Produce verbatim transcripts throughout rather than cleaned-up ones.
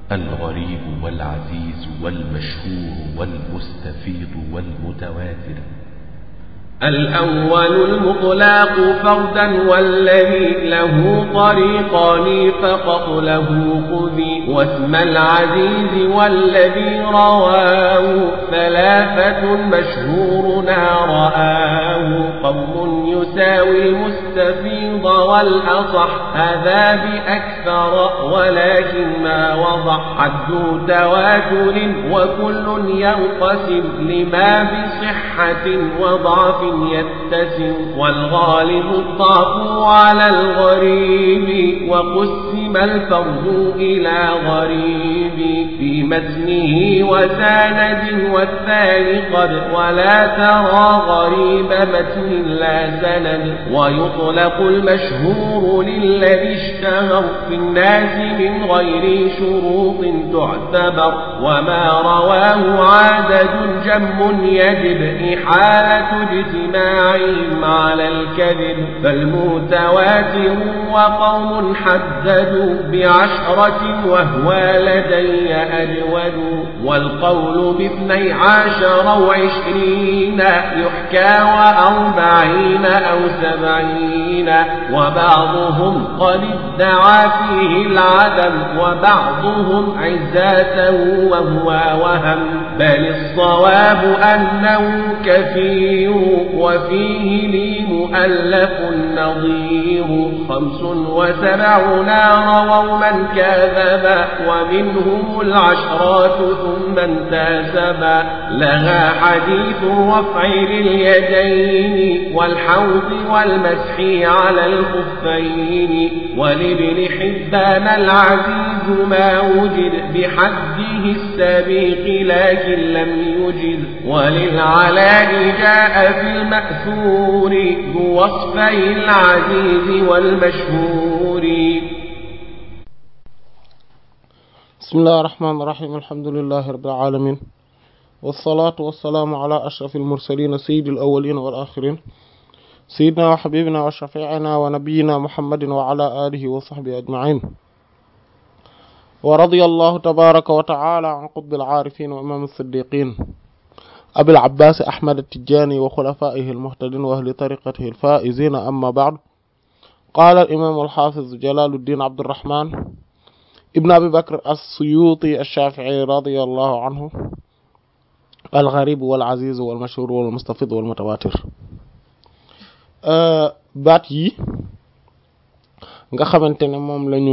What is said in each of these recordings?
الغريب والعزيز والمشهور والمستفيض والمتواتر. الأول المطلق فردا والذي له طريقان فقط له خذي، واسم العزيز والذي رواه ثلاثة مشهورنا رآه، قوم يساوي المستفيض والأصح هذا بأكثر ولكن ما وضح حد تواتر، وكل ينقسم لما بصحة وضعف يتسم، والغالب الضعف على الغريب وقسم الفرد إلى غريب في متنه وسند، والثاني قد ولا ترى غريب متن لا سند، ويطلق المشهور للذي اشتهر في الناس من غير شروط تعتبر، وما رواه عدد جم يجب إحالة اجتماعهم على الكذب، فالمتواتر وقوم حددوا بعشرة وهو لدي أجود، والقول باثني عشر وعشرين يحكى وأربعين أو سبعين، وبعضهم قد ادعى فيه العدم وبعضهم عزاته وهو وهم، بل الصواب أنه كثير وفيه لي مؤلف نظير، خمس وسبعون رووا من كذب ومنهم العشرات ثم انتسبا، لها حديث الرفع لليدين والحوض والمسح على الخفين، ولابن حبان العزيز ما وجد بحده السبيق لكن لم يجد، وللعلاء جاء في المأثور بوصفي العزيز والمشهور. بسم الله الرحمن الرحيم. الحمد لله رب العالمين، والصلاة والسلام على أشرف المرسلين سيد الأولين والآخرين، سيدنا وحبيبنا وشفيعنا ونبينا محمد وعلى آله وصحبه أجمعين. ورضي الله تبارك وتعالى عن قطب العارفين وإمام الصديقين أبي العباس أحمد التجاني وخلفائه المهتدين وأهل طريقته الفائزين، أما بعد. قال الإمام الحافظ جلال الدين عبد الرحمن ابن أبي بكر السيوطي الشافعي رضي الله عنه: الغريب والعزيز والمشهور والمستفيض والمتواتر. أه baat yi nga xamante ne moom lañu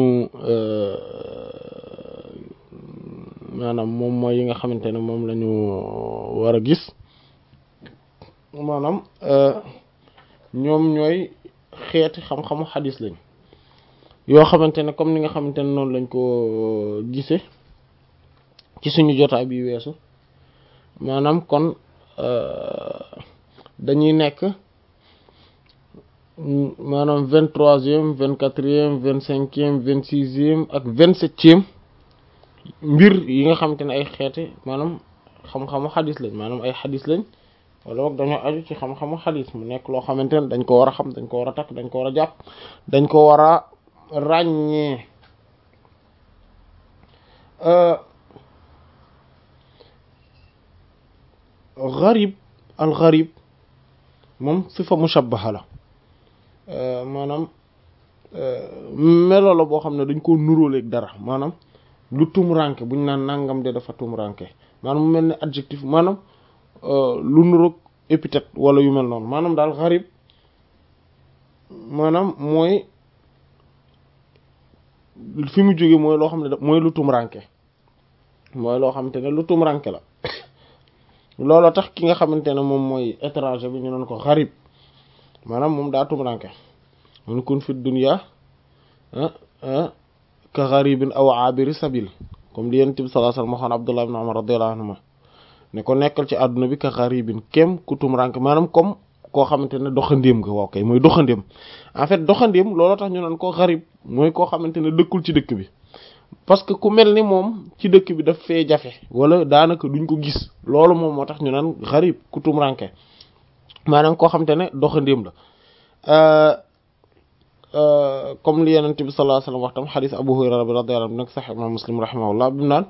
maanaam moom mooy yi nga xamante ne moom lañu war a gis, maanaam ñoom ñooy xeeti xam-xamu xadis lañ yoo xamante ne comme ni nga xamante ne noonu lañ ko gise ci suñu jotaay bi weesu, maanaam kon dañuy nekk maanaam vingt-troisième, vingt-quatrième, vingt-cinquième, vingt-sixième ak vingt-septième mbir yi nga xamante ne ay xeeti maanaam xam-xamu xadis lañ, maanaam ay xadis lañ wala boog dañoo aju ci xam-xamu xadis, mu nekk loo xamante ne dañ ko war a xam, dañ ko war a takk, dañ ko war a jàpp, dañ ko war a ràññee. gharib al gharib moom sifa mushabbaha la, maanaam melo la boo xam ne dañ koo nuróoleeg dara, maanaam lu tumuranke buñ naan nangam de dafa tumuranke, maanaam mu mel ne adjectif, maanaam lu nuróog épithète wala yu mel noonu. maanaam daal gharib maanaam mooy fi mu jóge mooy loo xam ne mooy lu tumuranke, mooy loo xamante ne lu tumuranke la. looloo tax ki nga xamante ne moom mooy étranger bi ñu naan ko gharib, maanaam moom daa tumuranke. mun kun fi dunya ka gharibin aw abiri sabil, comme li Yonent bi sallallahu alayhi wasallam waxoon Abdullah ibn Umar radiyallahu anhuma ne ko nekkal ci àdduna bi ka gharibin kem ku tumuranke, maanaam comme koo xamante ne doxandéem nga. waaw kay mooy doxandéem. en fait doxandéem looloo tax ñu naan ko gharib, mooy koo xamante ne dëkkul ci dëkk bi, parce que ku mel ni moom ci dëkk bi daf fee jafe wala daanaka duñ ko gis, loolu moom moo tax ñu naan gharib ku tumuranke, maanaam koo xamante ne doxandéem la. comme li Yonent bi sallallahu alayhi wasallam wax tam xadis Abu Hurayra bi radiyallahu anhu nag Sahih Imam Muslim rahimahullah bi mu naan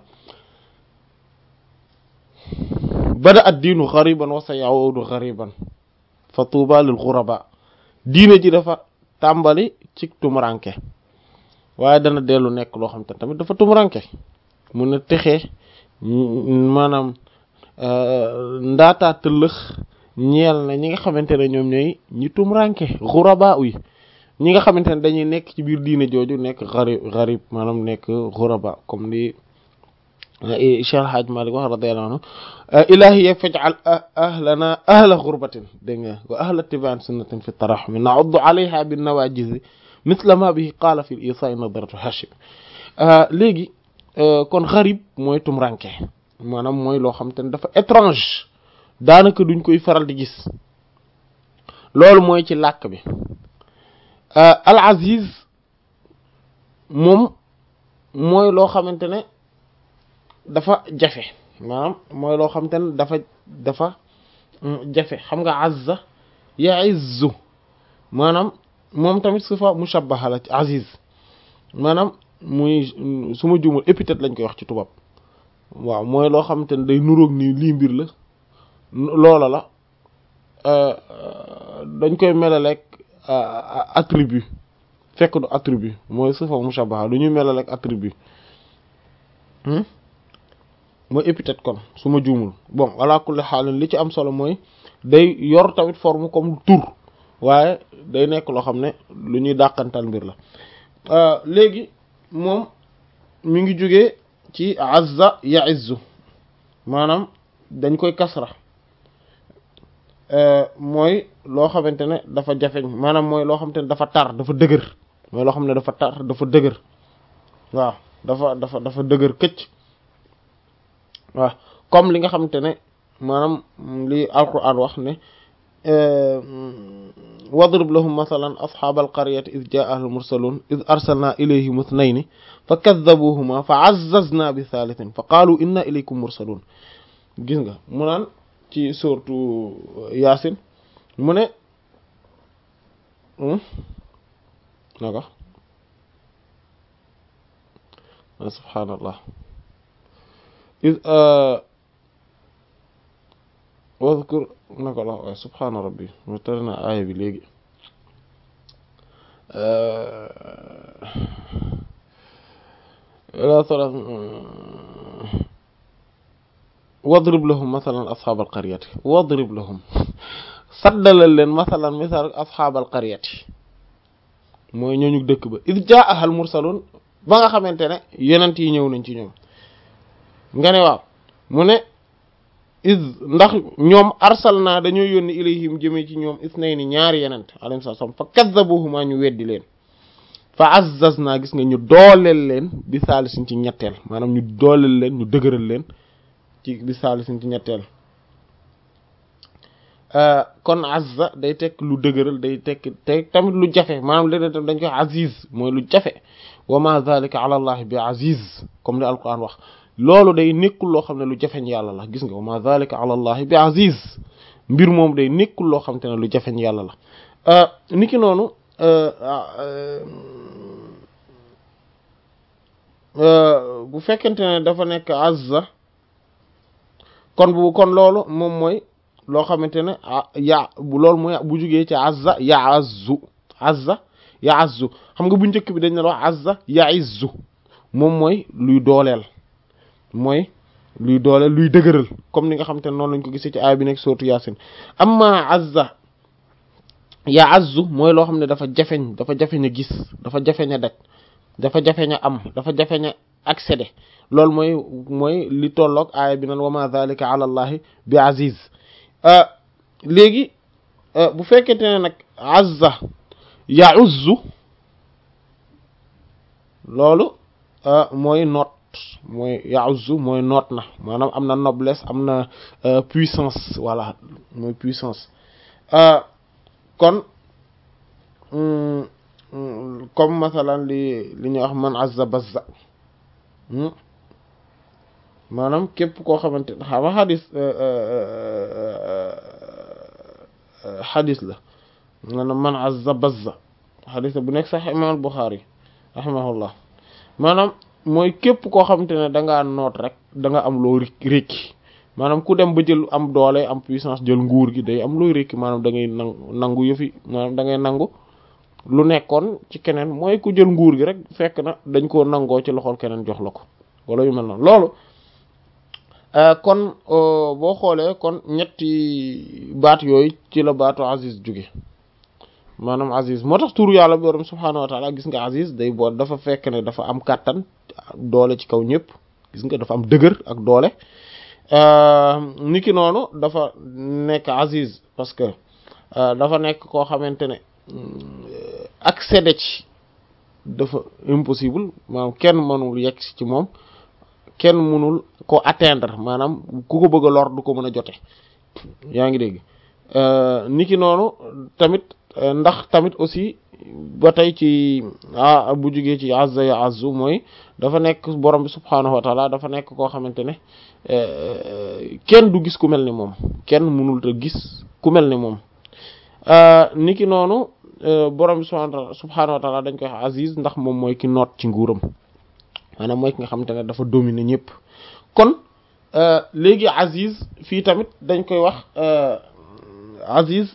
bada ad-diinu ghariban wa sayaudu ghariban fa tuuba lil ghuraba diine ji dafa tàmbali ci tumuranke waaye dana dellu nekk loo xam te tamit dafa tumuranke mun a texee maanaam ndaataa tëllëx ñeel na ñi nga xamante ne ñoom ñooy ñi tumuranke ghuraba uy ñi nga xamante ne dañuy nekk ci biir diine jooju nekk gharib gharib maanaam nekk ghuraba comme li Cheikh El Hadj Malick wax radiyallahu anhu ilahi faj'al ahlana ahla ghurbatin dégg nga wa ahla ittiba'in sunnatin fi tarahum na'uddu 'alayha bin nawajiz mithla ma bihi qala fi al-isa'i nadratu hashim léegi kon gharib mooy tumranke maanaam mooy loo xam te ne dafa étrange daanaka duñ koy faral di gis loolu mooy ci làkk bi al aziz moom mooy loo xamante ne dafa jafe maanaam mooy loo xamante ne dafa dafa jafe xam nga azza ya'izzu maanaam moom tamit sifa mushabbaha la ci aziz maanaam muy su ma juumul épithète lañ koy wax ci tubaab waaw mooy loo xamante ne day nuroog ni lii mbir la loola la dañ koy melaleeg attribut fekk du attribut mooy sifa mushabbaha lu ñuy melaleeg attribut mooy épithète kon su ma juumul bon ala kulli xaalin li ci am solo mooy day yor tamit forme comme tur waaye day nekk loo xam ne lu ñuy dàqantal mbir la léegi moom mi ngi jógee ci azza ya'izzu maanaam dañ koy kasra mooy loo xamante ne dafa jafeñ maanaam mooy loo xamante ne dafa tar dafa dëgër mooy loo xam ne dafa tar dafa dëgër waaw dafa dafa dafa dëgër këcc waaw comme li nga xamante ne maanaam li alquran wax ne wadrib lahum mathalan ashaabal qaryati iz jaa'a al mursalun iz arsalna ilayhim ithnayni fa kadhabuhuma fa azzazna bi thalithin fa qaalu inna ilaykum mursalun gis nga mu naan ci sourate Yaasin mu ne naka subhaanallah iz wadhkur naka la waaye subhaana rabbi mu tere na aaya bi léegi la sala wadrib lahum masalan ashaabal qaryati wadrib lahum saddalal leen masalan misal ashaabal qaryati mooy ñooñu dëkk ba iz jaa'a al mursalun ba nga xamante ne yonent yi ñëw nañ ci ñoom nga ne waaw mu ne iz ndax ñoom arsalna dañoo yónni ilayhim jëmee ci ñoom isnayni ñaari yenent alayhi salaam fa kadzabuhuma ñu weddi leen fa azzazna gis nga ñu dooleel leen bi saalisin ci ñetteel maanaam ñu dooleel leen ñu dëgëral leen ci bi saalisin ci ñetteel kon azza day tekk lu dëgëral day tekk te tamit lu jafe maanaam leneen tam dañ koy aziz mooy lu jafe wa ma zalika ala allah bi aziz comme li alquran wax loolu day nekkul loo xam ne lu jafeñ yàlla la gis nga wa ma zalika ala allah bi aziz mbir moom day nekkul loo xam te ne lu jafeñ yàlla la niki noonu bu fekkente ne dafa nekk azza kon bu kon loolu moom mooy loo xamante ne ya bu loolu mooy bu jugee ci azza ya'azzu azza ya'azzu xam nga bu njëkk bi dañ ne wax azza ya'izzu moom mooy luy dooleel mooy luy dooleel luy dëgëral comme ni nga xamante ne noonu lañ ko gisee ci aaya bi nekk sourate Yaasin amma azza ya'azzu mooy loo xam ne dafa jafeñ dafa jafeñ a gis dafa jafeñ a daj dafa jafeñ a am dafa jafeñ a accéder loolu mooy mooy li tolloog aaya bi naan wa ma dhalika ala allahi bi aziz léegi bu fekkente ne nag azza ya'uzzu loolu mooy noot mooy ya'uzzu mooy noot na maanaam am na noblesse am na puissance voilà mooy puissance kon comme masalan li li ñuy wax man azza bazza maanaam képp koo xamante ne xam nga xadis xadis la maanaam man azza bazza xadis bu nekk sax imam Bukhari rahimahullah maanaam mooy képp koo xamante ne da ngaa noot rek da nga am loo rékki maanaam ku dem ba jël am doole am puissance jël nguur gi day am looy rékki maanaam da ngay nangu nangu yëfi maanaam da ngay nangu lu nekkoon ci keneen mooy ku jël nguur gi rek fekk na dañ koo nangoo ci loxol keneen jox la ko wala yu mel noonu loolu kon boo xoolee kon ñetti baat yooyu ci la baatu aziz jóge maanaam aziz moo tax turu yàlla borom subhaanahu wa taala gis nga aziz day boot dafa fekk ne dafa am kàttan doole ci kaw ñëpp gis nga dafa am dëgër ak doole niki noonu dafa nekk aziz parce que dafa nekk koo xamante ne accéder ci dafa impossible maanaam kenn mënul yegg ci moom kenn mënul ko atteindre maanaam ku ko bëgg a lor du ko mën a jote yaa ngi dégg niki noonu tamit ndax tamit aussi ba tey ci ah bu jugee ci azza ya azzu mooy dafa nekk borom bi subhaanahu wa taala dafa nekk koo xamante ne kenn du gis ku mel ni moom kenn mënul te gis ku mel ni moom niki noonu borom bi subhaanahu wa taala dañ koy wax aziz ndax moom mooy ki noot ci nguuram maanaam mooy ki nga xamante ne dafa dominer ñëpp kon léegi aziz fii tamit dañ koy wax aziz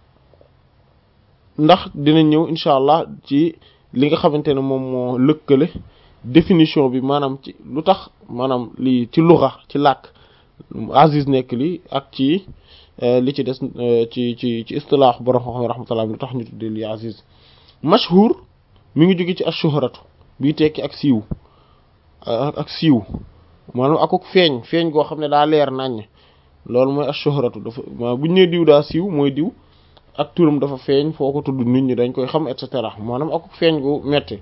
ndax dina ñëw incha allah ci li nga xamante ne moom moo lëkkale définition bi maanaam ci lu tax maanaam lii ci luxa ci làkk aziz nekk lii ak ci li ci des ci ci ci istilaax borom xam-xam rahmatullah lu tax ñu tuddee lii aziz mashhur mi ngi jóge ci ash-shuhratu bii tekki ak siiw ak siiw maanaam akuk feeñ feeñ goo xam ne daa leer naññ loolu mooy ash-shuhratu dafa bu ñu nee diw daa siiw mooy diw ak turam dafa feeñ foo ko tudd nit ñi dañ koy xam et cetera maanaam akuk feeñ gu metti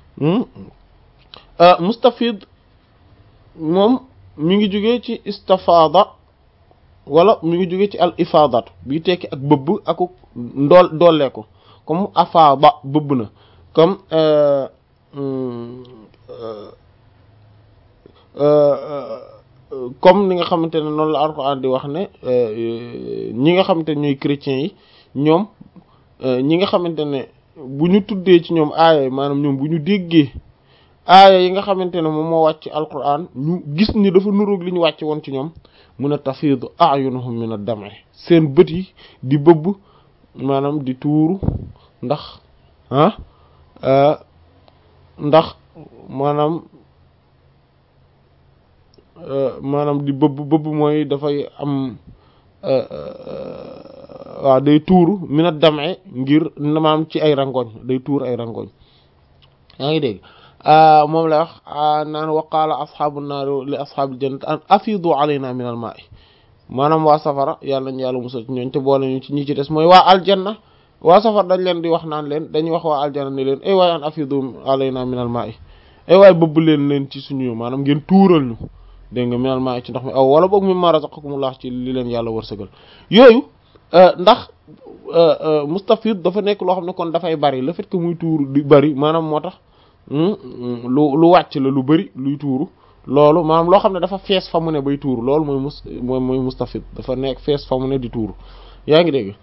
mustafid moom mi ngi jóge ci istafaada wala mi ngi jóge ci al ifaadatu bii tekki ak bëbb akuk ndool doolee ko comme afaada bëbb na comme comme ni nga xamante ne noonu la Alxuraan di wax ne ñi nga xamante ne ñooy chrétiens yi ñoom ñi nga xamante ne bu ñu tuddee ci ñoom aaya maanaam ñoom bu ñu déggee aaya yi nga xamante ne moom moo wàcc Alxuraan ñu gis ni dafa nuróog li ñu wàcc woon ci ñoom mun a tafiidu a'yunuhum min ad-dam'i seen bët yi di bëbb maanaam di tuuru ndax ah ndax maanaam maanaam di bëbb bëbb mooy dafay am waaw day tuuru min ad-dam'i ngir maanaam ci ay rangoñ day tuur ay rangoñ yaa ngi dégg moom la wax naan wa qaala asxaabu naar li asxaabil jannati an afiidu alayna min al maa'i maanaam waa safara yàlla nañu yàlla musal ci ñooñ te boole ñu ci ñi ci des mooy waa aljanna waa safara dañ leen di wax naan leen dañuy wax waa aljanna ne leen ay waay an afiidu alayna min al maa'i ay waay bëbb leen leen ci suñu maanaam ngeen tuural ñu dégg nga min al maa'i ci ndox mi aw wala boog mimmaa razaqakumullah ci li leen yàlla wërsëgal yooyu ndax mustafid dafa nekk loo xam ne kon dafay bari le fait que muy tuuru di bari maanaam moo tax lu lu wàcc la lu bari luy tuuru loolu maanaam loo xam ne dafa fees fa mu ne bay tuuru loolu mooy mus mooy mooy mustafid dafa nekk fees fa mu ne di tuuru yaa ngi dégg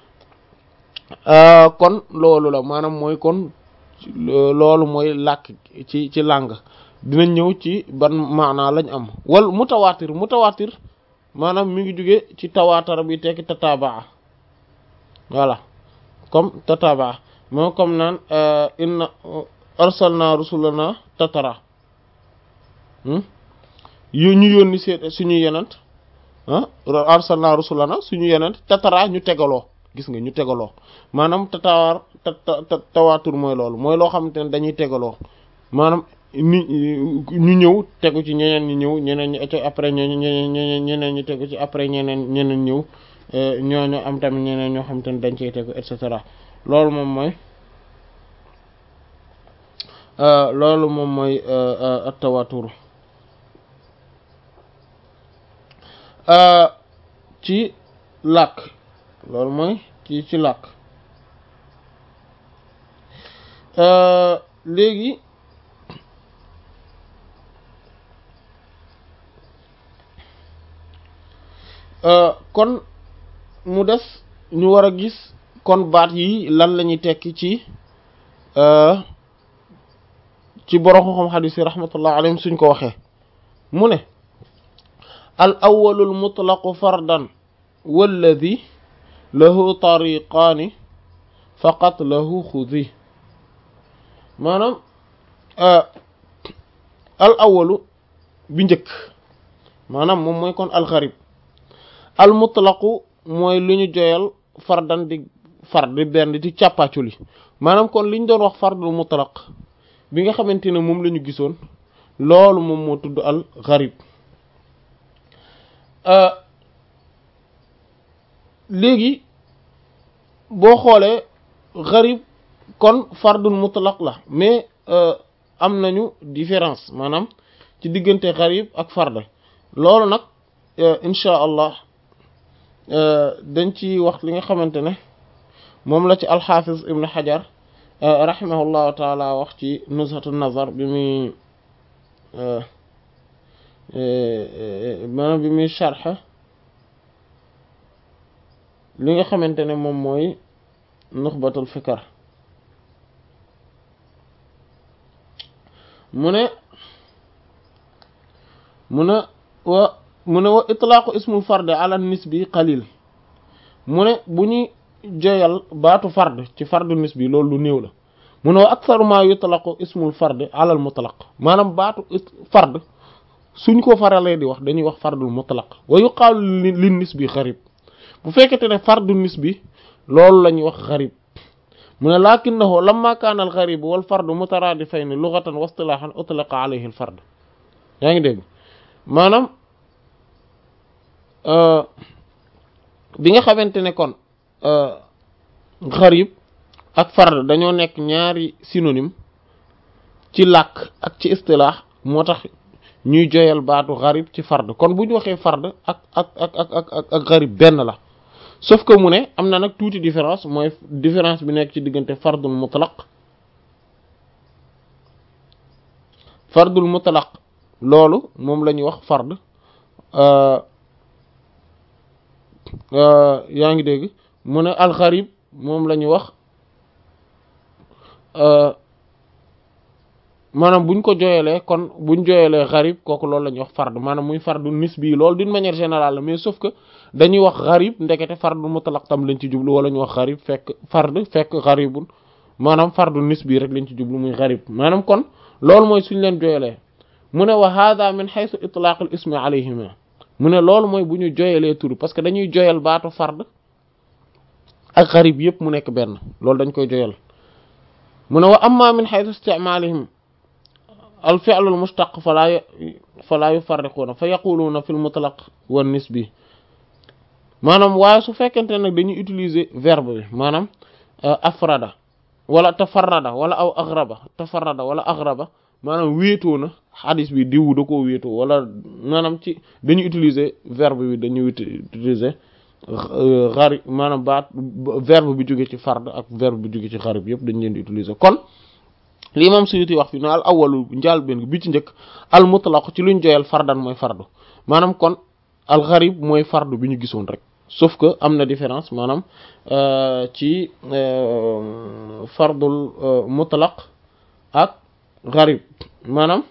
kon loolu la maanaam mooy kon loolu mooy làkk ci ci langue dinañ ñëw ci ban maanaa lañ am wal mutawaatir mutawaatir maanaam mi ngi jóge ci tawaatara bi tekki tatabaa voilà comme tatabaa moom comme naan inna arsalna rusulana tatara yu ñu yónni seen suñu yenent ah arsalna rusulana suñu yenent tatara ñu tegaloo gis nga ñu tegaloo maanaam tatawar tawaatur mooy loolu mooy loo xamante ne dañuy tegaloo maanaam ni ñu ñëw tegu ci ñeneen ñi ñëw ñeneen ñi après ñeneen ñeneen ñi tegu ci après ñeneen ñeneen ñëw ñooñu am tamit ñeneen ñoo xamante ne dañ cey tegu et cetera loolu moom mooy loolu moom mooy at-tawaatur ci làkk loolu mooy ci ci làkk léegi kon mu des ñu war a gis kon baat yi lan la ñuy tekki ci ci borom xam xadis yi rahmatullah alayhim suñ ko waxee mu ne al awwalul mutlaqu fardan walladi lahu tariqaani faqat lahu xudi maanaam al awwalu bi njëkk maanaam moom mooy kon al gharib al mutlaqu mooy lu ñu joyal fardan di far di benn di càppaaculi maanaam kon li ñu doon wax fardul mutlaq bi nga xamante ne moom la ñu gisoon loolu moom moo tudd al gharib léegi boo xoolee gharib kon fardul mutlaq la mais am nañu différence maanaam ci diggante gharib ak farda loolu nag insha allah dañ ci wax li nga xamante ne moom la ci alxaafiz ibn xajar rahimahullahu taala wax ci nuzhatu nazar bi muy maanaam bi muy sharx li nga xamante ne moom mooy nuxbatul fikar mu ne mu ne wa mu ne wa itlaaqu ismul fard ala nisbi qalil mu ne bu ñuy joyal baatu fard ci fardu nisbi loolu lu néew la mu ne wa aktharu ma yutlaqu ismul fard ala al mutlaq maanaam baatu fard suñ ko faralee di wax dañuy wax fardul mutlaq wa yuqaalu li nisbi gharib bu fekkete ne fardu nisbi loolu la ñuy wax gharib mu ne lakinnahu lamma kaana al gharib wal fardu mutaraadifayn lughatan wa istilahan utlaqa alayhi al fard yaa ngi dégg maanaam bi nga xamante ne kon gharib ak fard dañoo nekk ñaari synonyme ci làkk ak ci istilaax moo tax ñuy joyal baatu gharib ci fard kon bu ñu waxee fard ak ak ak ak ak ak gharib benn la sauf que mu ne am na nag tuuti différence mooy différence bi nekk ci diggante fardul mutlaq fardul mutlaq loolu moom la ñuy wax fard yaa ngi dégg mu ne al gharib moom la ñuy wax maanaam buñ ko joyelee kon buñ joyelee gharib kooku loolu la ñuy wax fard maanaam muy fardu nisbi loolu d'une manière générale la mais sauf que dañuy wax gharib ndekete fardu mutlaq tam lañ ci jublu wala ñu wax gharib fekk fard fekk gharibun maanaam fardu nisbi rek lañ ci jublu muy gharib maanaam kon loolu mooy suñ leen joyelee mu ne wa hadha min haythu itlaq al ismi alayhima mu ne loolu mooy bu ñu joyelee tur parce que dañuy joyal baatu fard ak gharib yëpp mu nekk benn loolu dañ koy joyal mu ne wa amma min haythu isti'malihim al fi'l al mushtaq fala fala yufarriquna fa yaquluna fil mutlaq wan nisbi maanaam waaye su fekkente nag dañuy utiliser verbe bi maanaam afrada wala tafarrada wala aw aghraba tafarrada wala aghraba maanaam wéetoo na xadis bi diwu da koo wéetoo wala maanaam ci dañuy utiliser verbe bi dañuy utiliser gharib maanaam baat verbe bi jóge ci fard ak verbe bi jóge ci gharib yëpp dañ leen di utiliser kon li imam Suyuti wax fi ne al awwalu njaal benn bi ci njëkk al mutlaq ci luñ joyal fardan mooy fardu maanaam kon al gharib mooy fardu bi ñu gisoon rek sauf que am na différence maanaam ci fardul mutlaq ak gharib maanaam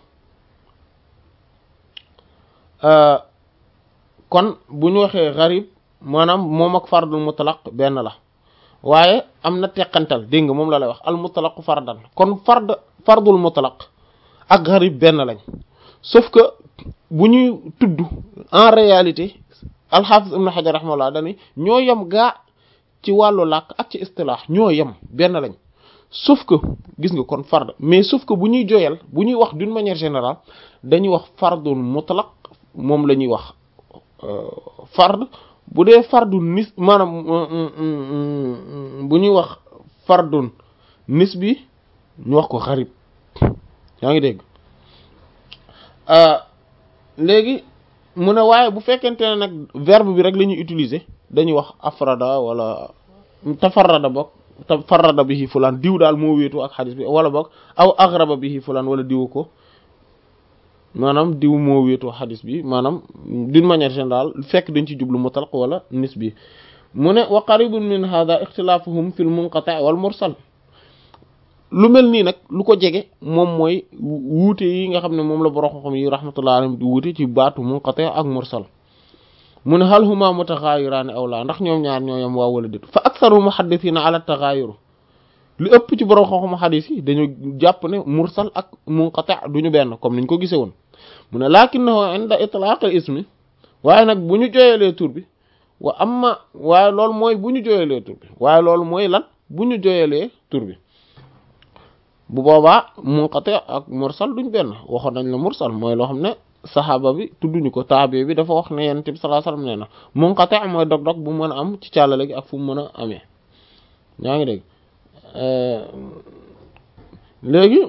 kon bu ñu waxee gharib maanaam moom ak fardul mutlaq benn la waaye am na teqantal dégg nga moom la lay wax al mutlaq fardan kon fard fardul mutlaq ak gharib benn lañ sauf que bu ñuy tudd en réalité al-Hafiz ibn Hajar rahimahullah dañu ñoo yem gaa ci wàllu làkk ak ci istilaax ñoo yem benn lañ sauf que gis nga kon fard mais sauf que bu ñuy joyal bu ñuy wax d'une manière générale dañuy wax fardul mutlaq moom la ñuy wax fard bu dee fardun nis maanaam bu ñuy wax fardun nisbi ñu wax ko gharib yaa ngi dégg léegi mu ne waaye bu fekkente ne nag verbe bi rek la ñuy utiliser dañuy wax afrada wala tafarrada bokk tafarrada bihi fulaan diw daal moo wéetu ak xadis bi wala bokk aw aghraba bihi fulaan wala diwu ko maanaam diw moo wéetoo xadis bi maanaam d'une manière générale fekk dañ ci jublu mutlaq wala nisbi mu ne wa qaribun min hadha ikhtilafuhum fil munqati' wal mursal lu mel nii nag lu ko jege moom mooy wuute yi nga xam ne moom la borom xam-xam yi rahmatullahi alayhim di wuute ci baatu munqati ak mursal mu ne hal huma mutaghayirani aw la ndax ñoom ñaar ñoo yam waa wala déet fa aktharu muhaddithina ala taghayyur li ëpp ci borom xam-xam hadith yi dañu jàpp ne mursal ak munqati duñu benn comme niñ ko gisee woon mu ne lakinnahu inda itlaq al ismi waaye nag bu ñu jooyalee tur bi wa amma waaye loolu mooy bu ñu jooyalee tur bi waaye loolu mooy lan bu ñu jooyalee tur bi bu boobaa munqati ak mursal duñ benn waxoon nañ la mursal mooy loo xam ne saxaaba bi tudduñu ko taabi bi dafa wax ne yonent bi sallallahu alayhi wasallam nee na munqati mooy dog-dog bu mën a am ci càllale gi ak fu mu mën a amee ñaa ngi dégg léegi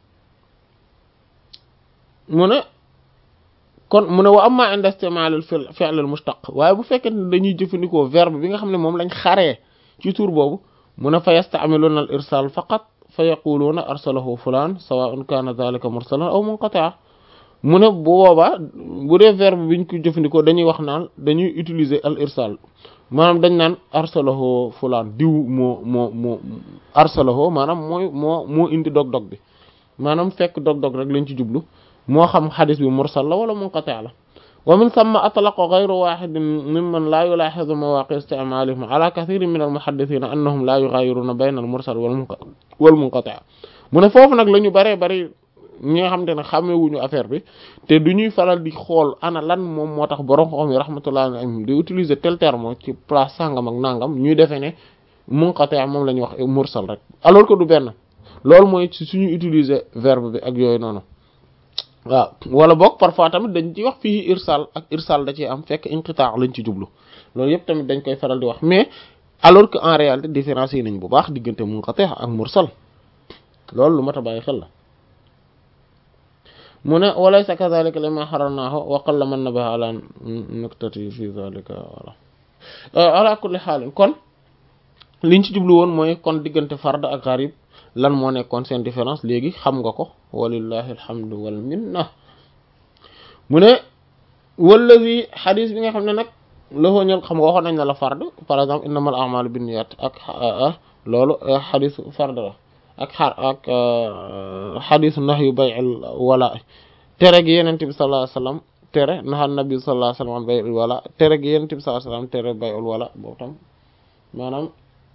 mu ne kon mu ne wa amma inda istimal al fi'l al mushtaq waaye bu fekkee ne dañuy jëfandikoo verbe bi nga xam ne moom lañ xaree ci tur boobu mu ne fa yasta'miluna al irsal faqat fa yaquluna arsalahu fulan sawa'un kana dhalika mursalan aw munqati'a mu ne bu boobaa bu dee verbe bi ñu ko jëfandikoo dañuy wax naan dañuy utiliser al irsal maanaam dañ naan arsalahu fulan diw moo moo moo arsalahu maanaam mooy moo moo indi dog-dog bi maanaam fekk dog-dog rek lañ ci jublu moo xam xadis bi mursal la wala munqati' la wa min thumma atlaqa ghayru wahidin mimman la yulahizu mawaqi' isti'malihim ala kathirin min al muhaddithina annahum la yughayiruna bayna al mursal wal munqati' mu ne foofu nag la ñu baree bari ñi nga xamante ne xàmmewuñu affaire bi te du ñuy faral di xool ana lan moom moo tax borom xam yi rahmatullahi alayhim di utiliser tel terme ci place sangam ak nangam ñuy defee ne munqati' moom la ñuy wax mursal rek alors que du benn loolu mooy ci suñu utiliser verbe bi ak yooyu noonu waaw wala boog parfois tamit dañ ci wax fii irsal ak irsal da ci am fekk inqita' lañ ci jublu loolu yëpp tamit dañ koy faral di wax mais alors que en réalité différence yi nañ bu baax diggante munqati' ak mursal loolu lu mat a bàyyi xel la mu ne walaysa kadhalika lima hararnahu wa qalla man nabaha ala nuktati fi dhalika wala ala kulli haal kon liñ ci jublu woon mooy kon diggante fard ak gharib lan moo nekkoon seen différence léegi xam nga ko walillahi alhamdu wal minna mu ne wallazi xadis bi nga xam ne nag lafoo ñël xam nga waxoon nañ la la fard par exemple innamal a'malu binniyat ak loolu xadis fard la ak xar ak xadisu nahyu bay'il wala tere gi yenent bi sallallahu alayhi wasallam tere naha nabi sallallahu alayhi wasallam bay'il wala tere gi yenent bi sallallahu alayhi wasallam tere bay'ul wala boobu tam maanaam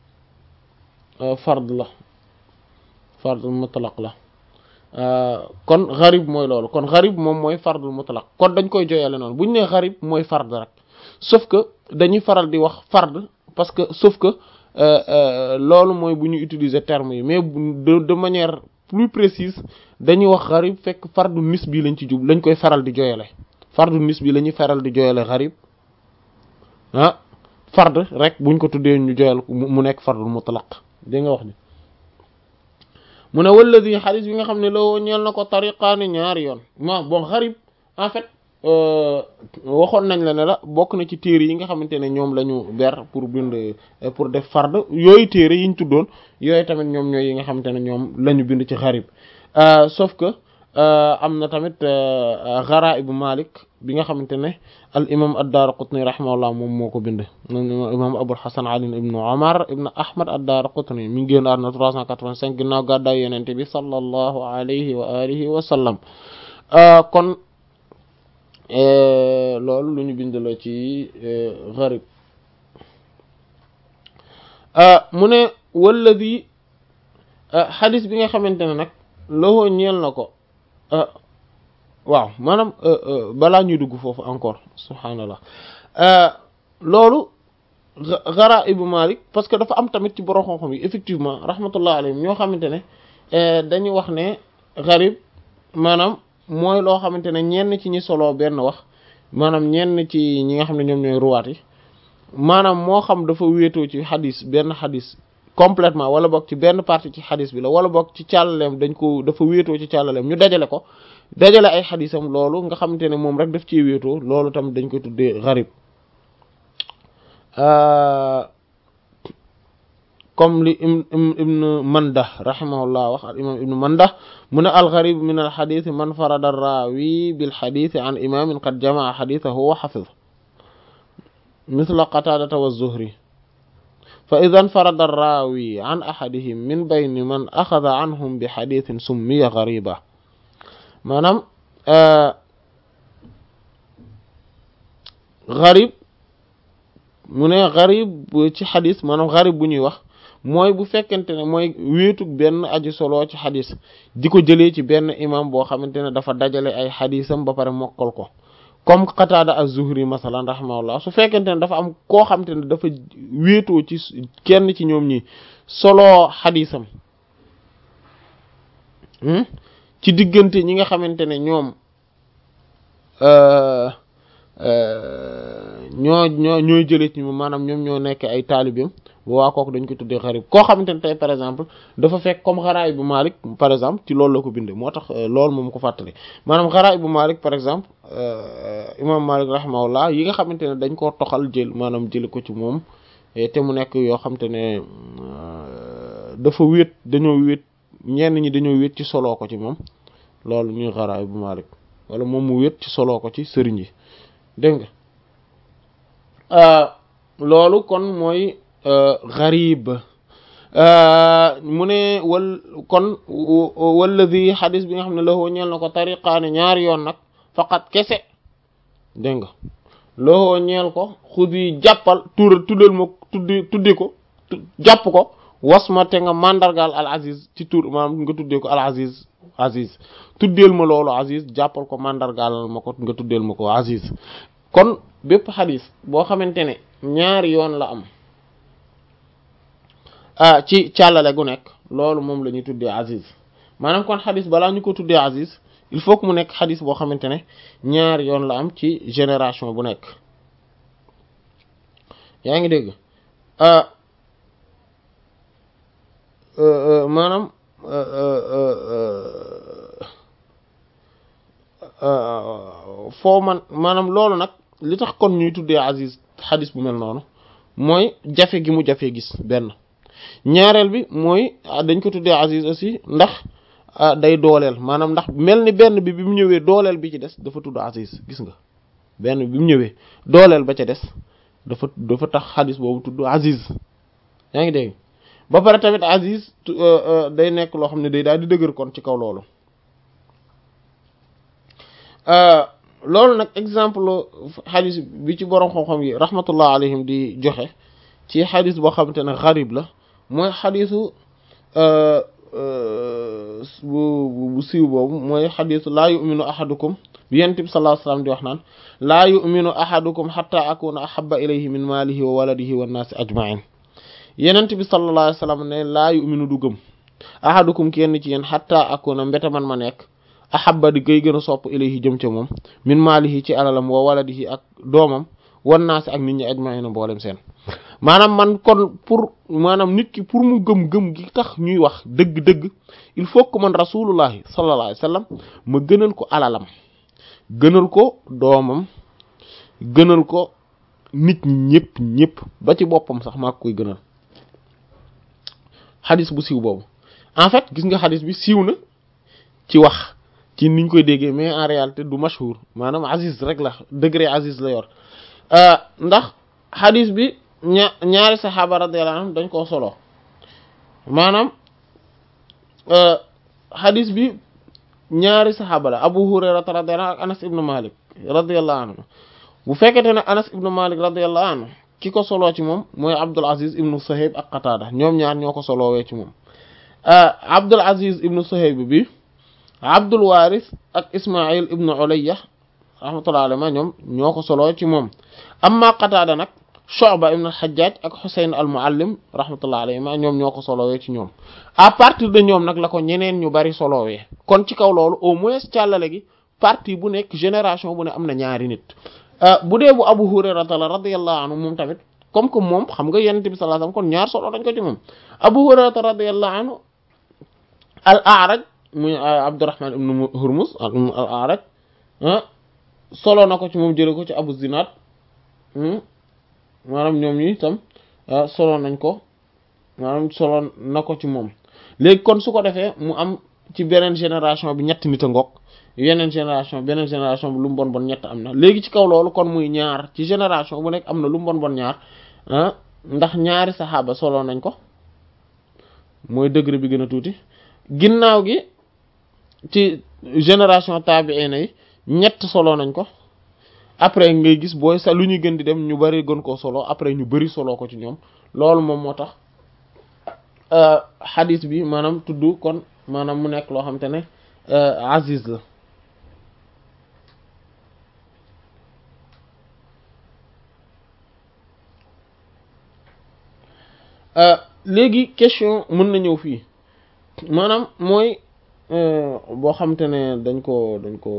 fard la fardul mutlaq la kon gharib mooy loolu kon gharib moom mooy fardul mutlaq kon dañ koy joyale noonu bu ñu nee gharib mooy fard rek sauf que dañuy faral di wax fard parce que sauf que loolu mooy bu ñu utiliser terme yi mais de de manière plus précise dañuy wax gharib fekk fardu nisbi lañ ci jub lañ koy faral di joyale fardu nisbi la ñuy faral di joyale gharib ah fard rek buñ ko tuddee ñu joyal mu nekk fardul mutlaq dégg nga wax ni mu ne walladi xadis bi nga xam ne loo ñeel na ko tariqaani ñaari yoon ma bon gharib en fait waxoon nañ la ne la bokk na ci téere yi nga xamante ne ñoom la ñu ber pour bind pour def fard yooyu téere yi ñu tuddoon yooyu tamit ñoom ñooy yi nga xamante ne ñoom la ñu bind ci gharib sauf que am na tamit gharaib Malik bi nga xamante ne al imam ad-Daraqutni rahimahullah moom moo ko bind imam Abul Hasan Ali ibn Umar ibn Ahmad ad-Daraqutni mi ngi génn àdduna trois cent quatre-vingt-cinq ginnaaw gàddaay Yonent bi sallallahu alayhi wa alihi wa sallam kon loolu lu ñu bind la ci gharib mu ne walladi xadis bi nga xamante ne nag loo ñeel na ko waaw maanaam balaa ñuy dugg foofu encore subhaanallah loolu gharaib Malik parce que dafa am tamit ci borom xam-xam yi effectivement rahmatullah alayhim ñoo xamante ne dañuy wax ne gharib maanaam mooy loo xamante ne ñenn ci ñi solo benn wax maanaam ñenn ci ñi nga xam ne ñoom ñooy ruwaat yi maanaam moo xam dafa wéetoo ci xadis benn xadis complètement wala boog ci benn partie ci xadis bi la wala boog ci càllaleem dañ ko dafa wéetoo ci càllaleem ñu dajale ko dajale ay xadisam loolu nga xamante ne moom rek daf ci wéetoo loolu tamit dañ koy tuddee gharib comme li ibn Mandah rahimahullah wax al imam ibn Mandah mu ne al gharib min al hadith man farada ar-rawi bil hadith an imamin qad jamaa hadithahu wa hafiz mithla Qatadata wa Zuhri fa idha farada ar-rawi an ahadihim min bayni man akhadha anhum bi hadithin summiya ghariba maanaam gharib mu ne gharib ci xadis maanaam gharib bu ñuy wax mooy bu fekkente ne mooy wéetug benn aji solo ci xadis di ko jëlee ci benn imam boo xamante ne dafa dajale ay xadisam ba pare mokkal ko comme Qatada az-Zuhri masalan rahimahullah su fekkente ne dafa am koo xamante ne dafa wéetoo ci kenn ci ñoom ñi solo xadisam ci diggante ñi nga xamante ne ñoom ñoo ñoo ñooy jëlee ci moom maanaam ñoom ñoo nekk ay taalibeem waa kooku dañ ko tuddee xarib koo xamante ne tey par exemple dafa fekk comme xaraay bu Malik par exemple ci loolu la ko bindee moo tax loolu moom ko fàttali maanaam xaraay bu Malik par exemple imam Malik rahimahullah yi nga xamante ne dañ koo toxal jël maanaam jëli ko ci moom te mu nekk yoo xamante ne dafa wéet dañoo wéet ñenn ñi dañoo wéet ci soloo ko ci moom loolu ñuy xaraay bu Malik wala moom mu wéet ci soloo ko ci sëriñ yi dégg nga loolu kon mooy gharib mu ne wal kon walladi xadis bi nga xam ne la ñeel na ko tariqaani ñaari yoon nag faqat kese dégg nga loo ñeel ko xudi jàppal tur tuddal ma tuddi tuddi ko jàpp ko wasma te nga mandargaal al aziz ci tur maanaam nga tuddee ko al aziz aziz tuddeel ma loolu aziz jàppal ko mandargaalal ma ko nga tuddeel ma ko aziz kon bépp xadis boo xamante ne ñaari yoon la am ah ci càllale gu nekk loolu moom la ñuy tuddee aziz maanaam kon xadis balaa ñu ko tuddee aziz il faut que mu nekk xadis boo xamante ne ñaari yoon la am ci génération bu nekk yaa ngi dégg maanaam foo man maanaam loolu nag li tax kon ñuy tuddee aziz xadis bu mel noonu mooy jafe gi mu jafe gis benn ñaareel bi mooy dañ ko tuddee aziz aussi ndax day dooleel maanaam ndax mel ni benn bi bi mu ñëwee dooleel bi ci des dafa tudd aziz gis nga benn bi mu ñëwee dooleel ba ca des dafa dafa tax xadis boobu tudd aziz yaa ngi dégg ba pare tamit aziz day nekk loo xam ne day daal di dëgër kon ci kaw loolu loolu nag exemple xadis bi ci borom xam-xam yi rahmatullah alayhim di joxe ci xadis boo xamante ne xarib la mooy xadisu bu bu siiw boobu mooy xadisu laa yuminu ahadukum bi yonent bi sallallahu alayhi wasallam di wax naan laa yuminu ahadukum hatta akuna ahabba ilayhi min maalihi wa waladihi wan naasi ajma'in yonent bi sallallahu alayhi wasallam ne laa yuminu du gëm ahadukum kenn ci yéen hatta akuna mbete man ma nekk ahabba di koy gën a sopp ilayhi jëm ca moom min maalihi ci alalam wa waladihi ak doomam wan naasi ak nit ñi ajma'in mboolem seen maanaam man kon pour maanaam nit ki pour mu gëm-gëm gi tax ñuy wax dëgg-dëgg il faut que man rasulullahi sallallahu alayhi wasallam ma gënal ko alalam gënal ko doomam gënal ko nit ñi ñëpp ñëpp ba ci boppam sax maa koy gënal xadis bu siiw boobu en fait gis nga xadis bi siiw na ci wax ci niñ koy déggee mais en réalité du mashhur maanaam aziz rek la degré aziz la yor ndax xadis bi ña ñaari saxaaba radiyallahu anhum dañ koo solo maanaam xadis bi ñaari saxaaba la Abu Hurayra radiyallahu anhu ak Anas ibn Malik radiyallahu anhu bu fekkente ne Anas ibn Malik radiyallahu anhu ki ko soloo ci moom mooy Abdul Aziz ibn Suhayb ak Qatada ñoom ñaar ñoo ko soloowee ci moom Abdul Aziz ibn Suhayb bi Abdul Waris ak Ismail ibn Ulayya rahmatullahi alayhi ñoom ñoo ko soloo ci moom amma Qatada nag Shu'ba ibn al-Hajjaj ak Husayn al-Muallim rahmatullahi alayhi ñoom ñoo ko solowee ci ñoom à partir de ñoom nag la ko ñeneen ñu bari solowee kon ci kaw loolu au moins càllale gi partie bu nekk génération bu ne am na ñaari nit bu dee bu Abu Hurayra radiyallahu anhu moom tamit comme que moom xam nga Yonent bi sallallahu alayhi wasallam kon ñaar solo dañ ko ci moom Abu Hurayra radiyallahu anhu al-A'raj muy Abdurrahman ibn Hurmuz al-A'raj solo na ko ci moom jële ko ci Abu Zinad maanaam ñoom ñi itam solo nañ ko maanaam solo na ko ci moom léegi kon su ko defee mu am ci beneen génération bi ñetti nit a ngoog yeneen génération beneen génération bi lu mu bon bon ñett am na léegi ci kaw loolu kon muy ñaar ci génération bu nekk am na lu mu bon bon ñaar ah ndax ñaari saxaaba solo nañ ko mooy degré bi gën a tuuti ginnaaw gi ci génération tabi'ina yi ñett solo nañ ko après ngay gis booy sa lu ñuy gën di dem ñu bari gën koo solo après ñu bari solo ko ci ñoom loolu moom moo tax xadis bi maanaam tudd kon maanaam mu nekk loo xamante ne aziz la léegi question mën na ñëw fii maanaam mooy boo xamante ne dañ ko dañ ko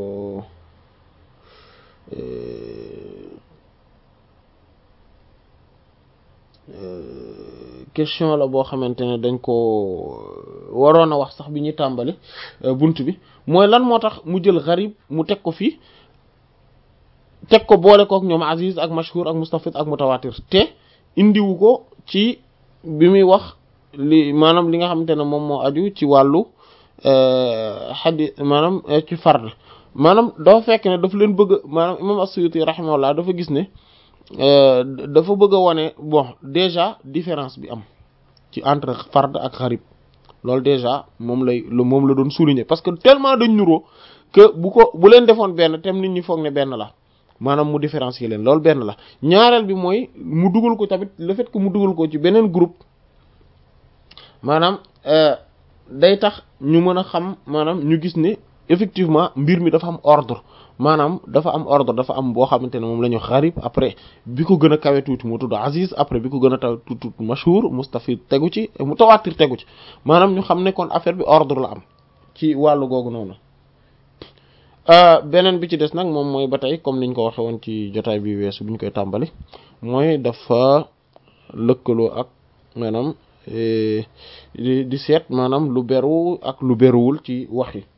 question la boo xamante ne dañ ko waroon a wax sax bi ñuy tàmbali bunt bi mooy lan moo tax mu jël gharib mu teg ko fii teg ko boole kook ñoom aziz ak mashhur ak mustafid ak mutawatir te indiwu ko ci bi muy wax li maanaam li nga xamante ne moom moo aju ci wàllu xadis maanaam ci fard maanaam dafa fekk ne dafa leen bëgg maanaam imam as-Suyuti rahimahullah dafa gis ne dafa bëgg a wane bon déjà différence bi am ci entre fard ak xarib loolu déjà moom lay moom la doon souligner parce que tellement dañ nuroo que bu ko bu leen defoon benn tem nit ñi foog ne benn la maanaam mu différencier leen loolu benn la ñaareel bi mooy mu dugal ko tamit le fait que mu dugal ko ci beneen groupe maanaam day tax ñu mën a xam maanaam ñu gis ne effectivement mbir mi dafa am ordre maanaam dafa am ordre dafa am boo xamante ne moom la ñu xarib après bi ko gën a kawe tuuti mu tudd aziz après bi ko gën a taw tuuti mashhur mustafid tegu ci mutawatir tegu ci maanaam ñu xam ne kon affaire bi ordre la am ci wàllu googu noonu beneen bi ci des nag moom mooy ba tey comme niñ ko waxe woon ci jotaay bi weesu bu ñu koy tàmbali mooy dafa lëkkaloo ak maanaam di seet maanaam lu beru ak lu beruwul ci wax yi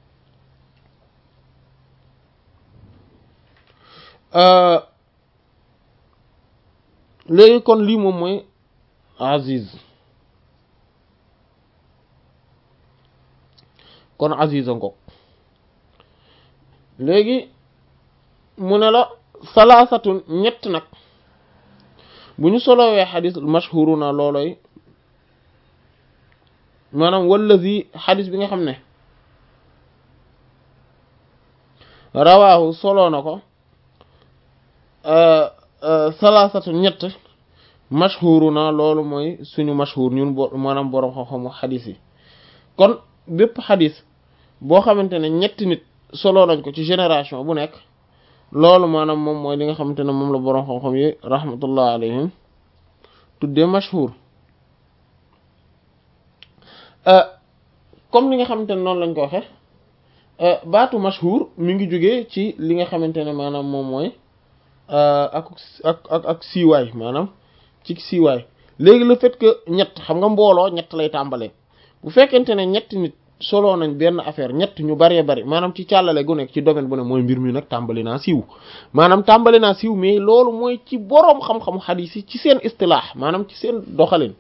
léegi kon lii moom mooy aziz kon aziz a ngoog léegi mu ne la salaasatun ñett nag bu ñu solowee xadis mashhuruna looloy maanaam wallazi xadis bi nga xam ne rawaahu soloo na ko salaasatun ñett mashhuruna loolu mooy suñu mashhur ñun bo maanaam boroom xam-xamu xadis yi kon bépp xadis boo xamante ne ñetti nit solo nañ ko ci génération bu nekk loolu maanaam moom mooy li nga xamante ne moom la boroom xam-xam yi rahmatullah alayhim tuddee mashhur comme li nga xamante ne noonu lañ ko waxe baatu mashhur mi ngi jógee ci li nga xamante ne maanaam moom mooy ak ak ak ak siiwaay maanaam ci siiwaay léegi le fait que ñett xam nga mbooloo ñett lay tàmbalee bu fekkente ne ñetti nit solo nañ benn affaire ñett ñu baree bari maanaam ci càllale gu nekk ci domaine bu ne mooy mbir mi nag tàmbali naa siiw maanaam tàmbali naa siiw mais loolu mooy ci boroom xam-xamu xadiis yi ci seen istilaax maanaam ci seen doxalin